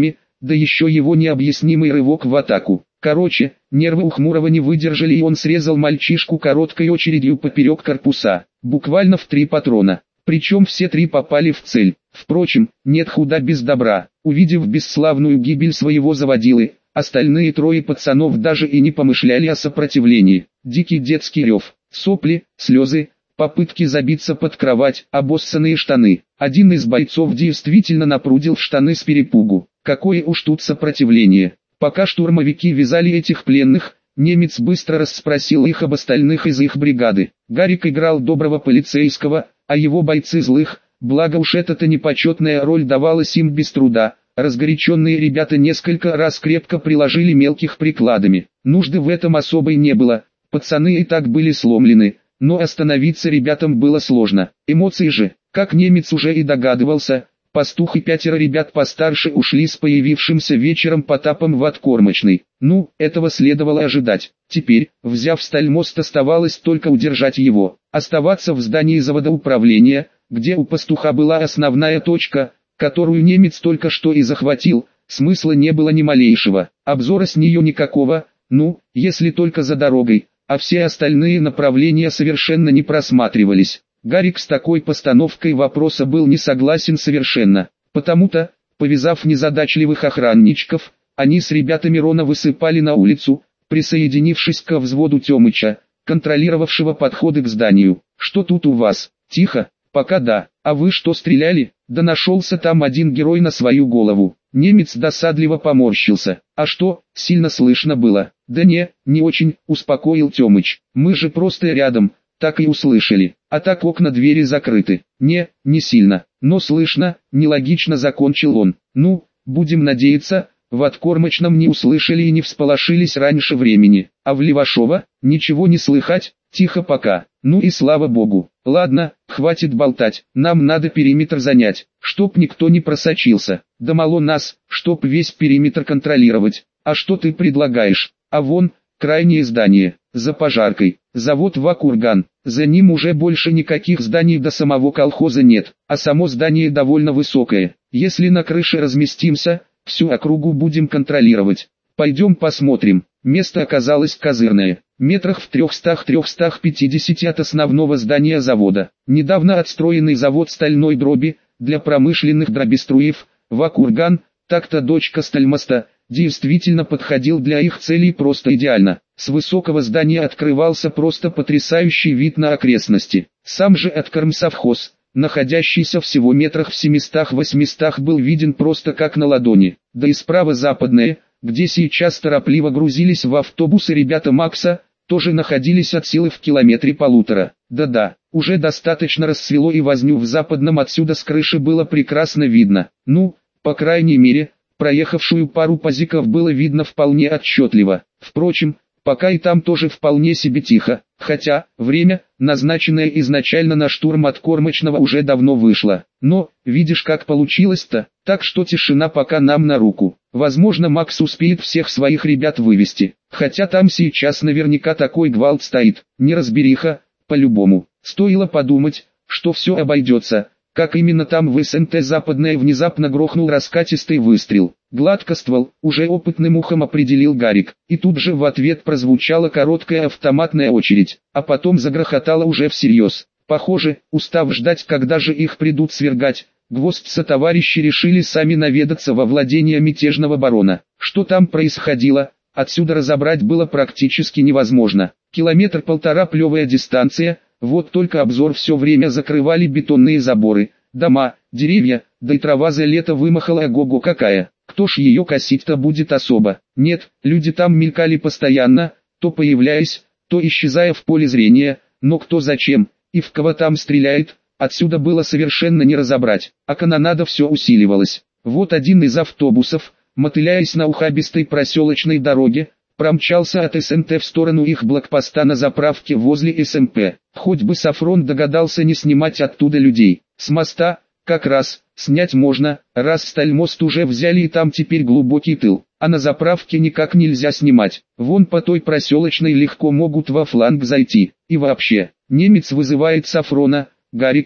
да еще его необъяснимый рывок в атаку. Короче, нервы у Хмурого не выдержали, и он срезал мальчишку короткой очередью поперек корпуса, буквально в 3 патрона. Причем все 3 попали в цель. Впрочем, нет худа без добра. Увидев бесславную гибель своего заводилы, остальные 3 пацанов даже и не помышляли о сопротивлении. Дикий детский рев, сопли, слезы, попытки забиться под кровать, обоссанные штаны. Один из бойцов действительно напрудил в штаны с перепугу. Какое уж тут сопротивление. Пока штурмовики вязали этих пленных, немец быстро расспросил их об остальных из их бригады. Гарик играл доброго полицейского, а его бойцы злых, благо уж эта-то непочетная роль давалась им без труда. Разгоряченные ребята несколько раз крепко приложили мелких прикладами. Нужды в этом особой не было, пацаны и так были сломлены, но остановиться ребятам было сложно. Эмоции же, как немец уже и догадывался, Пастух и 5 ребят постарше ушли с появившимся вечером Потапом в откормочный. Ну, этого следовало ожидать. Теперь, взяв стальмост, оставалось только удержать его. Оставаться в здании завода управления, где у пастуха была основная точка, которую немец только что и захватил, смысла не было ни малейшего. Обзора с нее никакого, ну, если только за дорогой, а все остальные направления совершенно не просматривались. Гарик с такой постановкой вопроса был не согласен совершенно, потому-то, повязав незадачливых охранничков, они с ребятами Рона высыпали на улицу, присоединившись к взводу Тёмыча, контролировавшего подходы к зданию. «Что тут у вас? Тихо, пока да. А вы что, стреляли?» Да нашелся там один герой на свою голову. Немец досадливо поморщился. «А что, сильно слышно было?» «Да не очень», успокоил Тёмыч. «Мы же просто рядом, так и услышали. А так окна двери закрыты». Не сильно, но слышно», нелогично закончил он. «Ну, будем надеяться, в откормочном не услышали и не всполошились раньше времени. А в Левашова, ничего не слыхать, тихо пока. Ну и слава богу. Ладно, хватит болтать, нам надо периметр занять, чтоб никто не просочился. Да мало нас, чтоб весь периметр контролировать. А что ты предлагаешь? А вон, крайнее здание, за пожаркой, завод Вакурган. За ним уже больше никаких зданий до самого колхоза нет, а само здание довольно высокое. Если на крыше разместимся, всю округу будем контролировать. Пойдем посмотрим». Место оказалось козырное, метрах в 300-350 от основного здания завода. Недавно отстроенный завод стальной дроби, для промышленных дробеструев, Вакурган, так-то дочка стальмоста, действительно подходил для их целей просто идеально. С высокого здания открывался просто потрясающий вид на окрестности. Сам же откормсовхоз, находящийся всего метрах в 700-800, был виден просто как на ладони. Да и справа западное, где сейчас торопливо грузились в автобусы ребята Макса, тоже находились от силы в 1,5 километра. Да-да, уже достаточно рассвело, и возню в западном отсюда с крыши было прекрасно видно. Ну, по крайней мере, проехавшую пару пазиков было видно вполне отчетливо. Впрочем, пока и там тоже вполне себе тихо, хотя, время, назначенное изначально на штурм откормочного, уже давно вышло. Но, видишь, как получилось-то, так что тишина пока нам на руку. Возможно, Макс успеет всех своих ребят вывести, хотя там сейчас наверняка такой гвалт стоит, неразбериха, по-любому. Стоило подумать, что все обойдется. Как именно там в СНТ западное внезапно грохнул раскатистый выстрел. Гладко ствол, уже опытным ухом определил Гарик, и тут же в ответ прозвучала короткая автоматная очередь, а потом загрохотала уже всерьез. Похоже, устав ждать, когда же их придут свергать, Гвоздь товарищи решили сами наведаться во владение мятежного барона. Что там происходило, отсюда разобрать было практически невозможно. 1,5 плевая дистанция, вот только обзор все время закрывали бетонные заборы, дома, деревья, да и трава за лето вымахала ого-го какая. Кто ж ее косить-то будет особо? Нет, люди там мелькали постоянно, то появляясь, то исчезая в поле зрения, но кто зачем, и в кого там стреляет, отсюда было совершенно не разобрать, а канонада все усиливалась. Вот один из автобусов, мотыляясь на ухабистой проселочной дороге, промчался от СНТ в сторону их блокпоста на заправке возле СМП. Хоть бы Сафрон догадался не снимать оттуда людей. С моста, как раз, снять можно, раз стальмост уже взяли и там теперь глубокий тыл. А на заправке никак нельзя снимать. Вон по той проселочной легко могут во фланг зайти. И вообще, немец вызывает Сафрона, Гарику,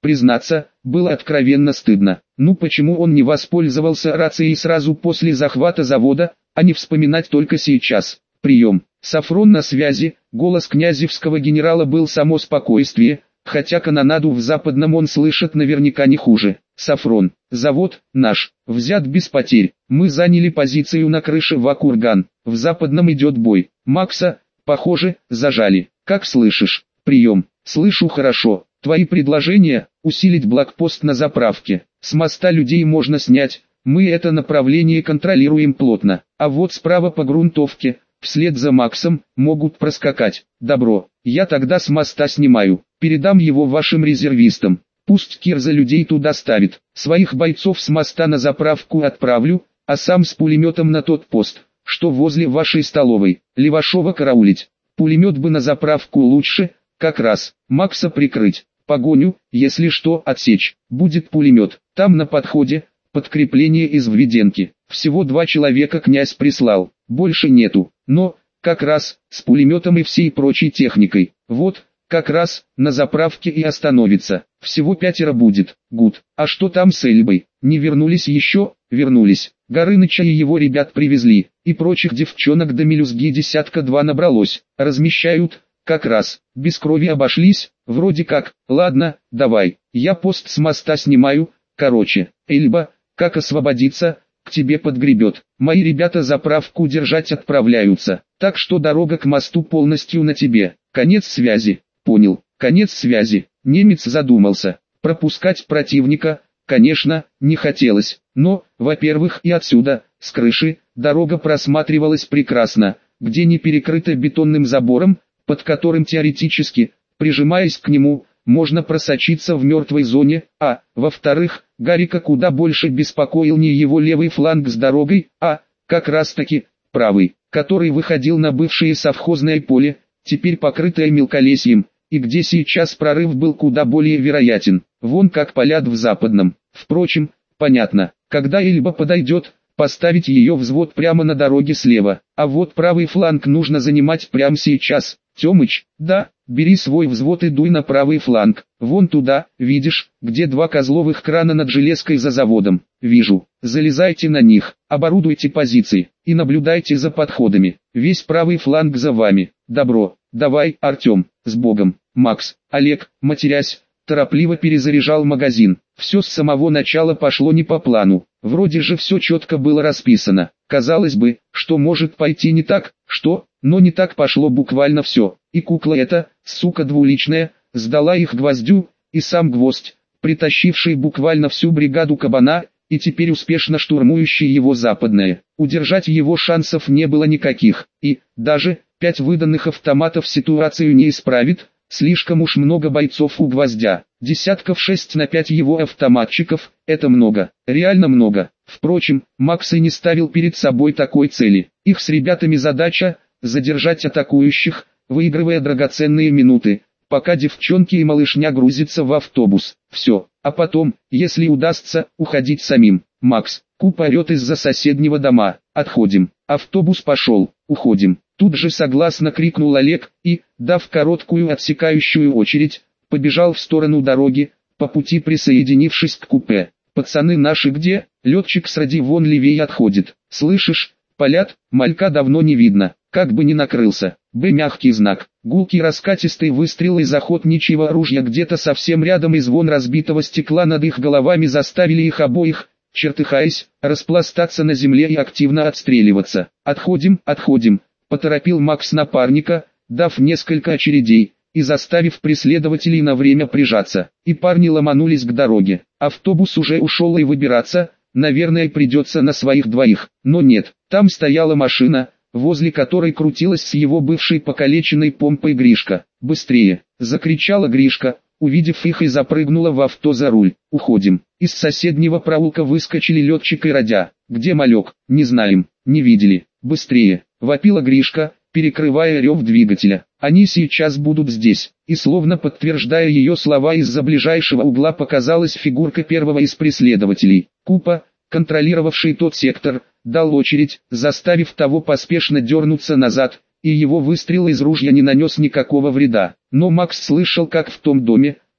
Признаться, было откровенно стыдно. Ну почему он не воспользовался рацией сразу после захвата завода, а не вспоминать только сейчас? Прием. Сафрон на связи. Голос князевского генерала был само спокойствие, хотя канонаду в западном он слышит наверняка не хуже. Сафрон. Завод наш. Взят без потерь. Мы заняли позицию на крыше Вакурган. В западном идет бой. Макса, похоже, зажали. Как слышишь? Прием. Слышу хорошо. Твои предложения – усилить блокпост на заправке. С моста людей можно снять, мы это направление контролируем плотно. А вот справа по грунтовке, вслед за Максом, могут проскакать. Добро, я тогда с моста снимаю, передам его вашим резервистам. Пусть Кирза людей туда ставит. Своих бойцов с моста на заправку отправлю, а сам с пулеметом на тот пост, что возле вашей столовой. Левашова караулить. Пулемет бы на заправку лучше, как раз. Макса прикрыть. Погоню, если что, отсечь. Будет пулемет. Там на подходе, подкрепление из Введенки. Всего 2 человека князь прислал, больше нету. Но, как раз, с пулеметом и всей прочей техникой. Вот, как раз, на заправке и остановится. Всего 5 будет. Гуд. А что там с Эльбой? Не вернулись еще? Вернулись. Горыныча и его ребят привезли. И прочих девчонок до мелюзги 10-2 набралось. Размещают. Как раз, без крови обошлись, вроде как. Ладно, давай, я пост с моста снимаю. Короче, Эльба, как освободиться, к тебе подгребет. Мои ребята заправку держать отправляются, так что дорога к мосту полностью на тебе. Конец связи. Понял, конец связи. Немец задумался. Пропускать противника, конечно, не хотелось, но, во-первых, и отсюда, с крыши, дорога просматривалась прекрасно, где не перекрыта бетонным забором, под которым теоретически, прижимаясь к нему, можно просочиться в мертвой зоне, а, во-вторых, Гарика куда больше беспокоил не его левый фланг с дорогой, а, как раз таки, правый, который выходил на бывшее совхозное поле, теперь покрытое мелколесьем, и где сейчас прорыв был куда более вероятен, вон как полят в западном. Впрочем, понятно, когда Эльба подойдет, поставить ее взвод прямо на дороге слева, а вот правый фланг нужно занимать прямо сейчас. Тёмыч, да, бери свой взвод и дуй на правый фланг, вон туда, видишь, где 2 козловых крана над железкой за заводом. Вижу, залезайте на них, оборудуйте позиции, и наблюдайте за подходами, весь правый фланг за вами. Добро, давай, Артем, с Богом. Макс, Олег, матерясь, торопливо перезаряжал магазин. Все с самого начала пошло не по плану, вроде же все четко было расписано. Казалось бы, что может пойти не так, что, но не так пошло буквально все. И кукла эта, сука двуличная, сдала их Гвоздю, и сам Гвоздь, притащивший буквально всю бригаду кабана, и теперь успешно штурмующий его западное. Удержать его шансов не было никаких, и, даже, 5 выданных автоматов ситуацию не исправит, слишком уж много бойцов у Гвоздя. Десятков 6 на 5 его автоматчиков, это много, реально много. Впрочем, Макс и не ставил перед собой такой цели. Их с ребятами задача – задержать атакующих, выигрывая драгоценные минуты, пока девчонки и малышня грузятся в автобус. Все, а потом, если удастся, уходить самим. Макс, Куп орет из-за соседнего дома. Отходим. Автобус пошел, уходим. Тут же согласно крикнул Олег и, дав короткую отсекающую очередь, побежал в сторону дороги, по пути присоединившись к купе. «Пацаны наши где?» Летчик с ради вон левее отходит. «Слышишь? Палят, малька давно не видно, как бы не накрылся». Б. Мягкий знак. Гулкий раскатистый выстрел из охотничьего ружья где-то совсем рядом и звон разбитого стекла над их головами заставили их обоих, чертыхаясь, распластаться на земле и активно отстреливаться. «Отходим, отходим», — поторопил Макс напарника, дав несколько очередей и заставив преследователей на время прижаться. И парни ломанулись к дороге. Автобус уже ушел и выбираться, наверное, придется на своих двоих. Но нет, там стояла машина, возле которой крутилась с его бывшей покалеченной помпой Гришка. «Быстрее!» — закричала Гришка, увидев их, и запрыгнула в авто за руль. «Уходим!» Из соседнего проулка выскочили летчик и Радя. «Где малек? Не знаем, не видели. Быстрее!» — вопила Гришка, перекрывая рев двигателя. «Они сейчас будут здесь». И словно подтверждая ее слова, из-за ближайшего угла показалась фигурка первого из преследователей. Купа, контролировавший тот сектор, дал очередь, заставив того поспешно дернуться назад, и его выстрел из ружья не нанес никакого вреда. Но Макс слышал, как в том доме,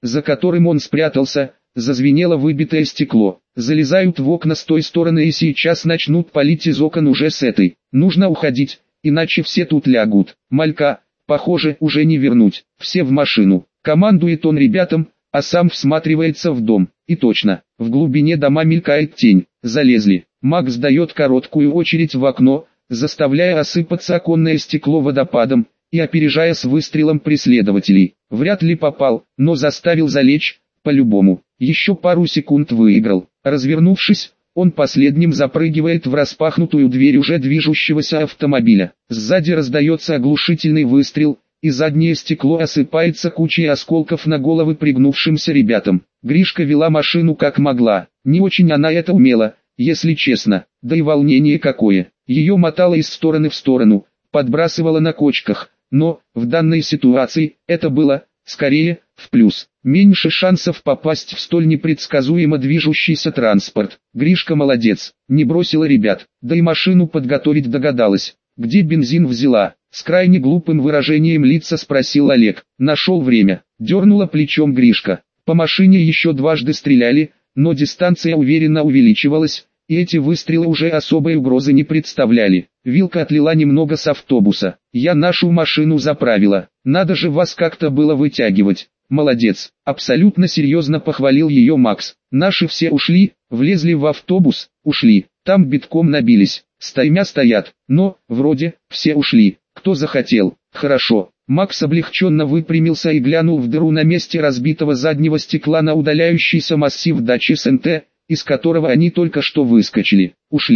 за которым он спрятался, зазвенело выбитое стекло. Залезают в окна с той стороны и сейчас начнут палить из окон уже с этой. Нужно уходить, иначе все тут лягут. Малька, похоже, уже не вернуть. Все в машину. Командует он ребятам, а сам всматривается в дом. И точно, в глубине дома мелькает тень. Залезли. Макс дает короткую очередь в окно, заставляя осыпаться оконное стекло водопадом, и опережая с выстрелом преследователей. Вряд ли попал, но заставил залечь, по-любому. Еще пару секунд выиграл. Развернувшись, он последним запрыгивает в распахнутую дверь уже движущегося автомобиля. Сзади раздается оглушительный выстрел, и заднее стекло осыпается кучей осколков на головы пригнувшимся ребятам. Гришка вела машину как могла. Не очень она это умела, если честно, да и волнение какое. Ее мотало из стороны в сторону, подбрасывало на кочках, но, в данной ситуации, это было, скорее, в плюс. Меньше шансов попасть в столь непредсказуемо движущийся транспорт. Гришка молодец, не бросила ребят, да и машину подготовить догадалась. Где бензин взяла? С крайне глупым выражением лица спросил Олег. Нашел время. Дернула плечом Гришка. По машине еще дважды стреляли, но дистанция уверенно увеличивалась, и эти выстрелы уже особой угрозы не представляли. Вилка отлила немного с автобуса. Я нашу машину заправила. Надо же вас как-то было вытягивать. Молодец. Абсолютно серьезно похвалил ее Макс. Наши все ушли, влезли в автобус, ушли. Там битком набились. Стаймя стоят. Но, вроде, все ушли. Кто захотел. Хорошо. Макс облегченно выпрямился и глянул в дыру на месте разбитого заднего стекла на удаляющийся массив дачи СНТ, из которого они только что выскочили.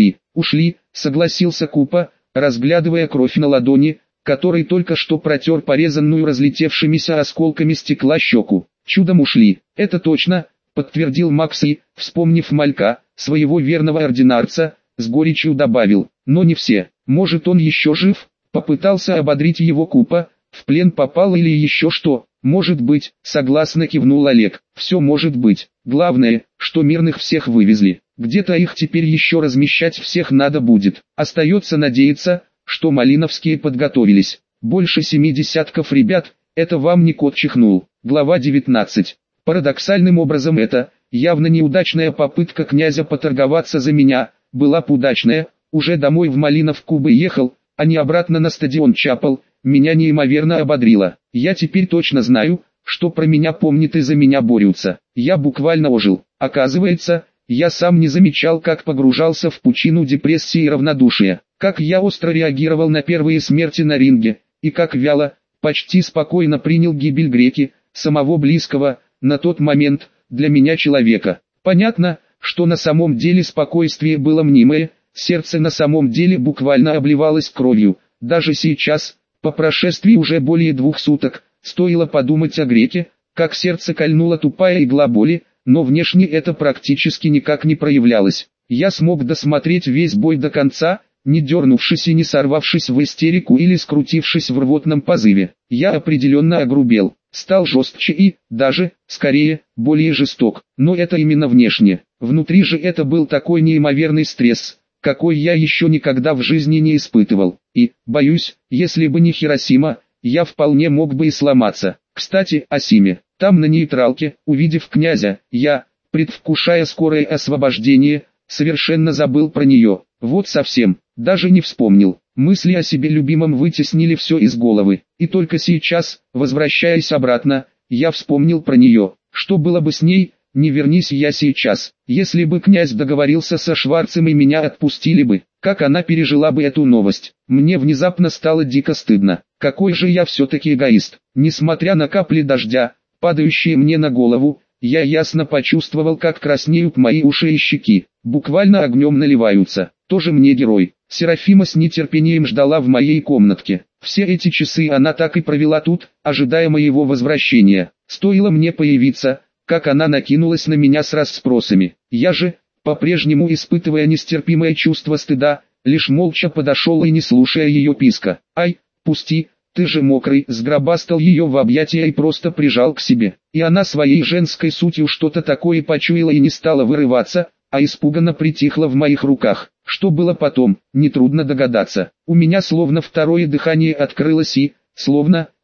Ушли, согласился Купа, разглядывая кровь на ладони, который только что протер порезанную разлетевшимися осколками стекла щеку. Чудом ушли. Это точно, подтвердил Макс и, вспомнив Малька, своего верного ординарца, с горечью добавил, но не все. Может, он еще жив? Попытался ободрить его Купа. В плен попал или еще что? Может быть, согласно кивнул Олег. Все может быть. Главное, что мирных всех вывезли. Где-то их теперь еще размещать всех надо будет. Остается надеяться, что малиновские подготовились. Больше 70 ребят, это вам не кот чихнул. Глава 19. Парадоксальным образом это, явно неудачная попытка князя поторговаться за меня, была б удачная. Уже домой в Малиновку бы ехал, а не обратно на стадион чапал. Меня неимоверно ободрило. Я теперь точно знаю, что про меня помнят и за меня борются. Я буквально ожил. Оказывается, я сам не замечал, как погружался в пучину депрессии и равнодушия. Как я остро реагировал на первые смерти на ринге, и как вяло, почти спокойно принял гибель Греки, самого близкого, на тот момент, для меня человека. Понятно, что на самом деле спокойствие было мнимое, сердце на самом деле буквально обливалось кровью. Даже сейчас, по прошествии уже более 2 суток, стоило подумать о Греке, как сердце кольнула тупая игла боли, но внешне это практически никак не проявлялось. Я смог досмотреть весь бой до конца, не дернувшись и не сорвавшись в истерику или скрутившись в рвотном позыве. Я определенно огрубел, стал жестче и, даже, скорее, более жесток. Но это именно внешне. Внутри же это был такой неимоверный стресс, какой я еще никогда в жизни не испытывал. И, боюсь, если бы не Хиросима, я вполне мог бы и сломаться. Кстати, о Симе. Там на нейтралке, увидев князя, я, предвкушая скорое освобождение, совершенно забыл про нее. Вот совсем, даже не вспомнил. Мысли о себе любимом вытеснили все из головы. И только сейчас, возвращаясь обратно, я вспомнил про нее. Что было бы с ней, не вернись я сейчас. Если бы князь договорился со Шварцем и меня отпустили бы, как она пережила бы эту новость? Мне внезапно стало дико стыдно. Какой же я все-таки эгоист. Несмотря на капли дождя, падающие мне на голову, я ясно почувствовал, как краснеют мои уши и щеки. Буквально огнем наливаются. Тоже мне герой. Серафима с нетерпением ждала в моей комнатке. Все эти часы она так и провела тут, ожидая моего возвращения. Стоило мне появиться, как она накинулась на меня с расспросами. Я же, по-прежнему испытывая нестерпимое чувство стыда, лишь молча подошел и, не слушая ее писка: «Ай, пусти, ты же мокрый», сгробастал ее в объятия и просто прижал к себе. И она своей женской сутью что-то такое почуяла и не стала вырываться, а испуганно притихла в моих руках. Что было потом, нетрудно догадаться. У меня словно второе дыхание открылось и, словно,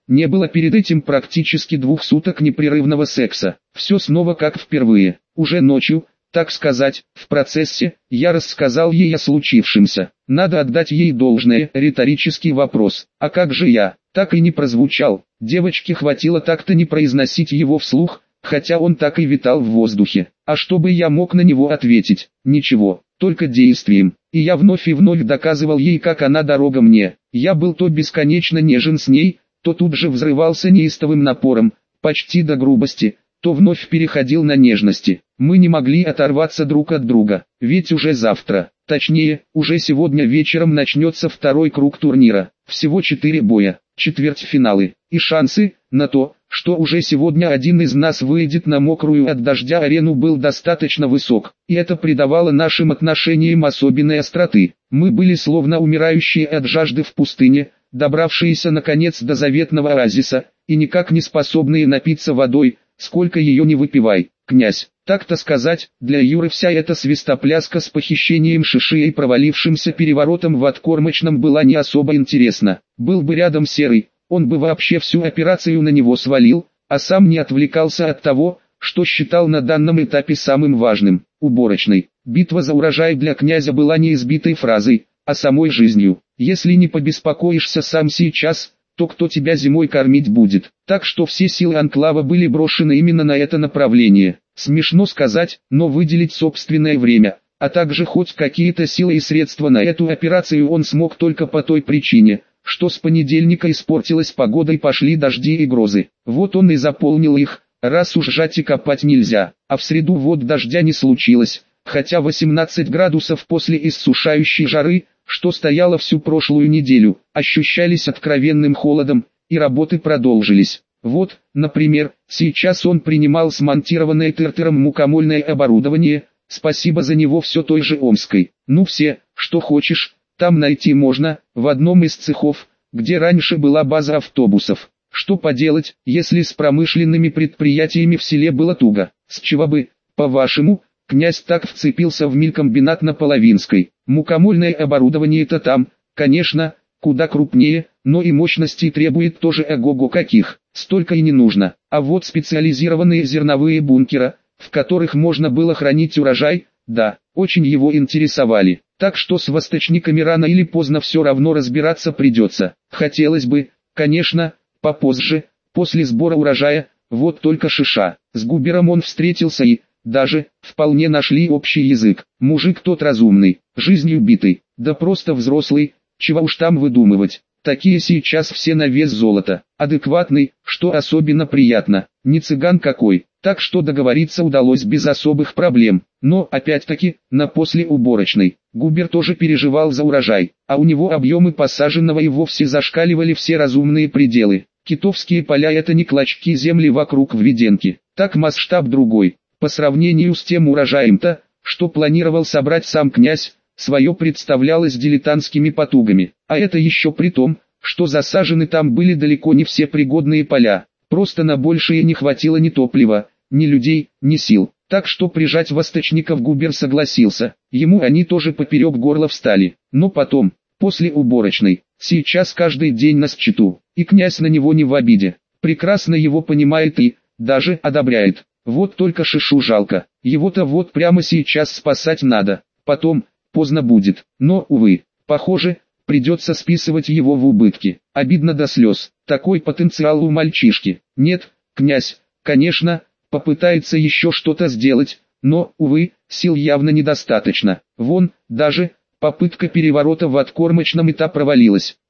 Не было перед этим практически 2 суток непрерывного секса. Все снова как впервые. Уже ночью, так сказать, в процессе, я рассказал ей о случившемся. Надо отдать ей должное, риторический вопрос. А как же я? Так и не прозвучал. Девочке хватило так-то не произносить его вслух, хотя он так и витал в воздухе. А что бы я мог на него ответить? Ничего, только действием. И я вновь и вновь доказывал ей, как она дорога мне. Я был то бесконечно нежен с ней, то тут же взрывался неистовым напором, почти до грубости, то вновь переходил на нежности. Мы не могли оторваться друг от друга, ведь уже завтра, точнее, уже сегодня вечером начнется 2-й круг турнира. Всего 4 боя, четвертьфиналы, и шансы на то, что уже сегодня один из нас выйдет на мокрую от дождя арену, был достаточно высок, и это придавало нашим отношениям особенной остроты. Мы были словно умирающие от жажды в пустыне, добравшиеся наконец до заветного оазиса, и никак не способные напиться водой, сколько ее не выпивай. Князь, так-то сказать, для Юры вся эта свистопляска с похищением Шиши и провалившимся переворотом в Откормочном была не особо интересна. Был бы рядом Серый, он бы вообще всю операцию на него свалил, а сам не отвлекался от того, что считал на данном этапе самым важным – уборочной. Битва за урожай для князя была не избитой фразой, а самой жизнью. Если не побеспокоишься сам сейчас, то кто тебя зимой кормить будет? Так что все силы анклава были брошены именно на это направление. Смешно сказать, но выделить собственное время, а также хоть какие-то силы и средства на эту операцию он смог только по той причине, что с понедельника испортилась погода и пошли дожди и грозы. Вот он и заполнил их, раз уж жать и копать нельзя, а в среду вот дождя не случилось, хотя 18 градусов после иссушающей жары, что стояло всю прошлую неделю, ощущались откровенным холодом, и работы продолжились. Вот, например, сейчас он принимал смонтированное Тертером мукомольное оборудование, спасибо за него все той же Омской. Ну все, что хочешь, там найти можно, в одном из цехов, где раньше была база автобусов. Что поделать, если с промышленными предприятиями в селе было туго? С чего бы, по-вашему, князь так вцепился в мелькомбинат на Половинской? Мукомольное оборудование-то там, конечно, куда крупнее, но и мощностей требует тоже ого-го каких. Столько и не нужно. А вот специализированные зерновые бункера, в которых можно было хранить урожай, да, очень его интересовали. Так что с восточниками рано или поздно все равно разбираться придется. Хотелось бы, конечно, попозже, после сбора урожая, вот только Шиша. С Губером он встретился и, даже, вполне нашли общий язык. Мужик тот разумный, жизнью битый, да просто взрослый, чего уж там выдумывать. Такие сейчас все на вес золота. Адекватный, что особенно приятно, не цыган какой. Так что договориться удалось без особых проблем. Но, опять-таки, на послеуборочной. Губер тоже переживал за урожай, а у него объемы посаженного и вовсе зашкаливали все разумные пределы. Китовские поля — это не клочки земли вокруг Введенки, так масштаб другой. По сравнению с тем урожаем-то, что планировал собрать сам князь, свое представлялось дилетантскими потугами. А это еще при том, что засажены там были далеко не все пригодные поля. Просто на большее не хватило ни топлива, ни людей, ни сил. Так что прижать восточников Губер согласился. Ему они тоже поперек горла встали. Но потом, после уборочной, сейчас каждый день на счету. И князь на него не в обиде. Прекрасно его понимает и, даже, одобряет. Вот только Шишу жалко. Его-то вот прямо сейчас спасать надо. Потом, поздно будет. Но, увы, похоже, придется списывать его в убытки. Обидно до слез. Такой потенциал у мальчишки. Нет, князь, конечно, попытается еще что-то сделать, но, увы, сил явно недостаточно. Вон, даже, попытка переворота в Откормочном и та провалилась.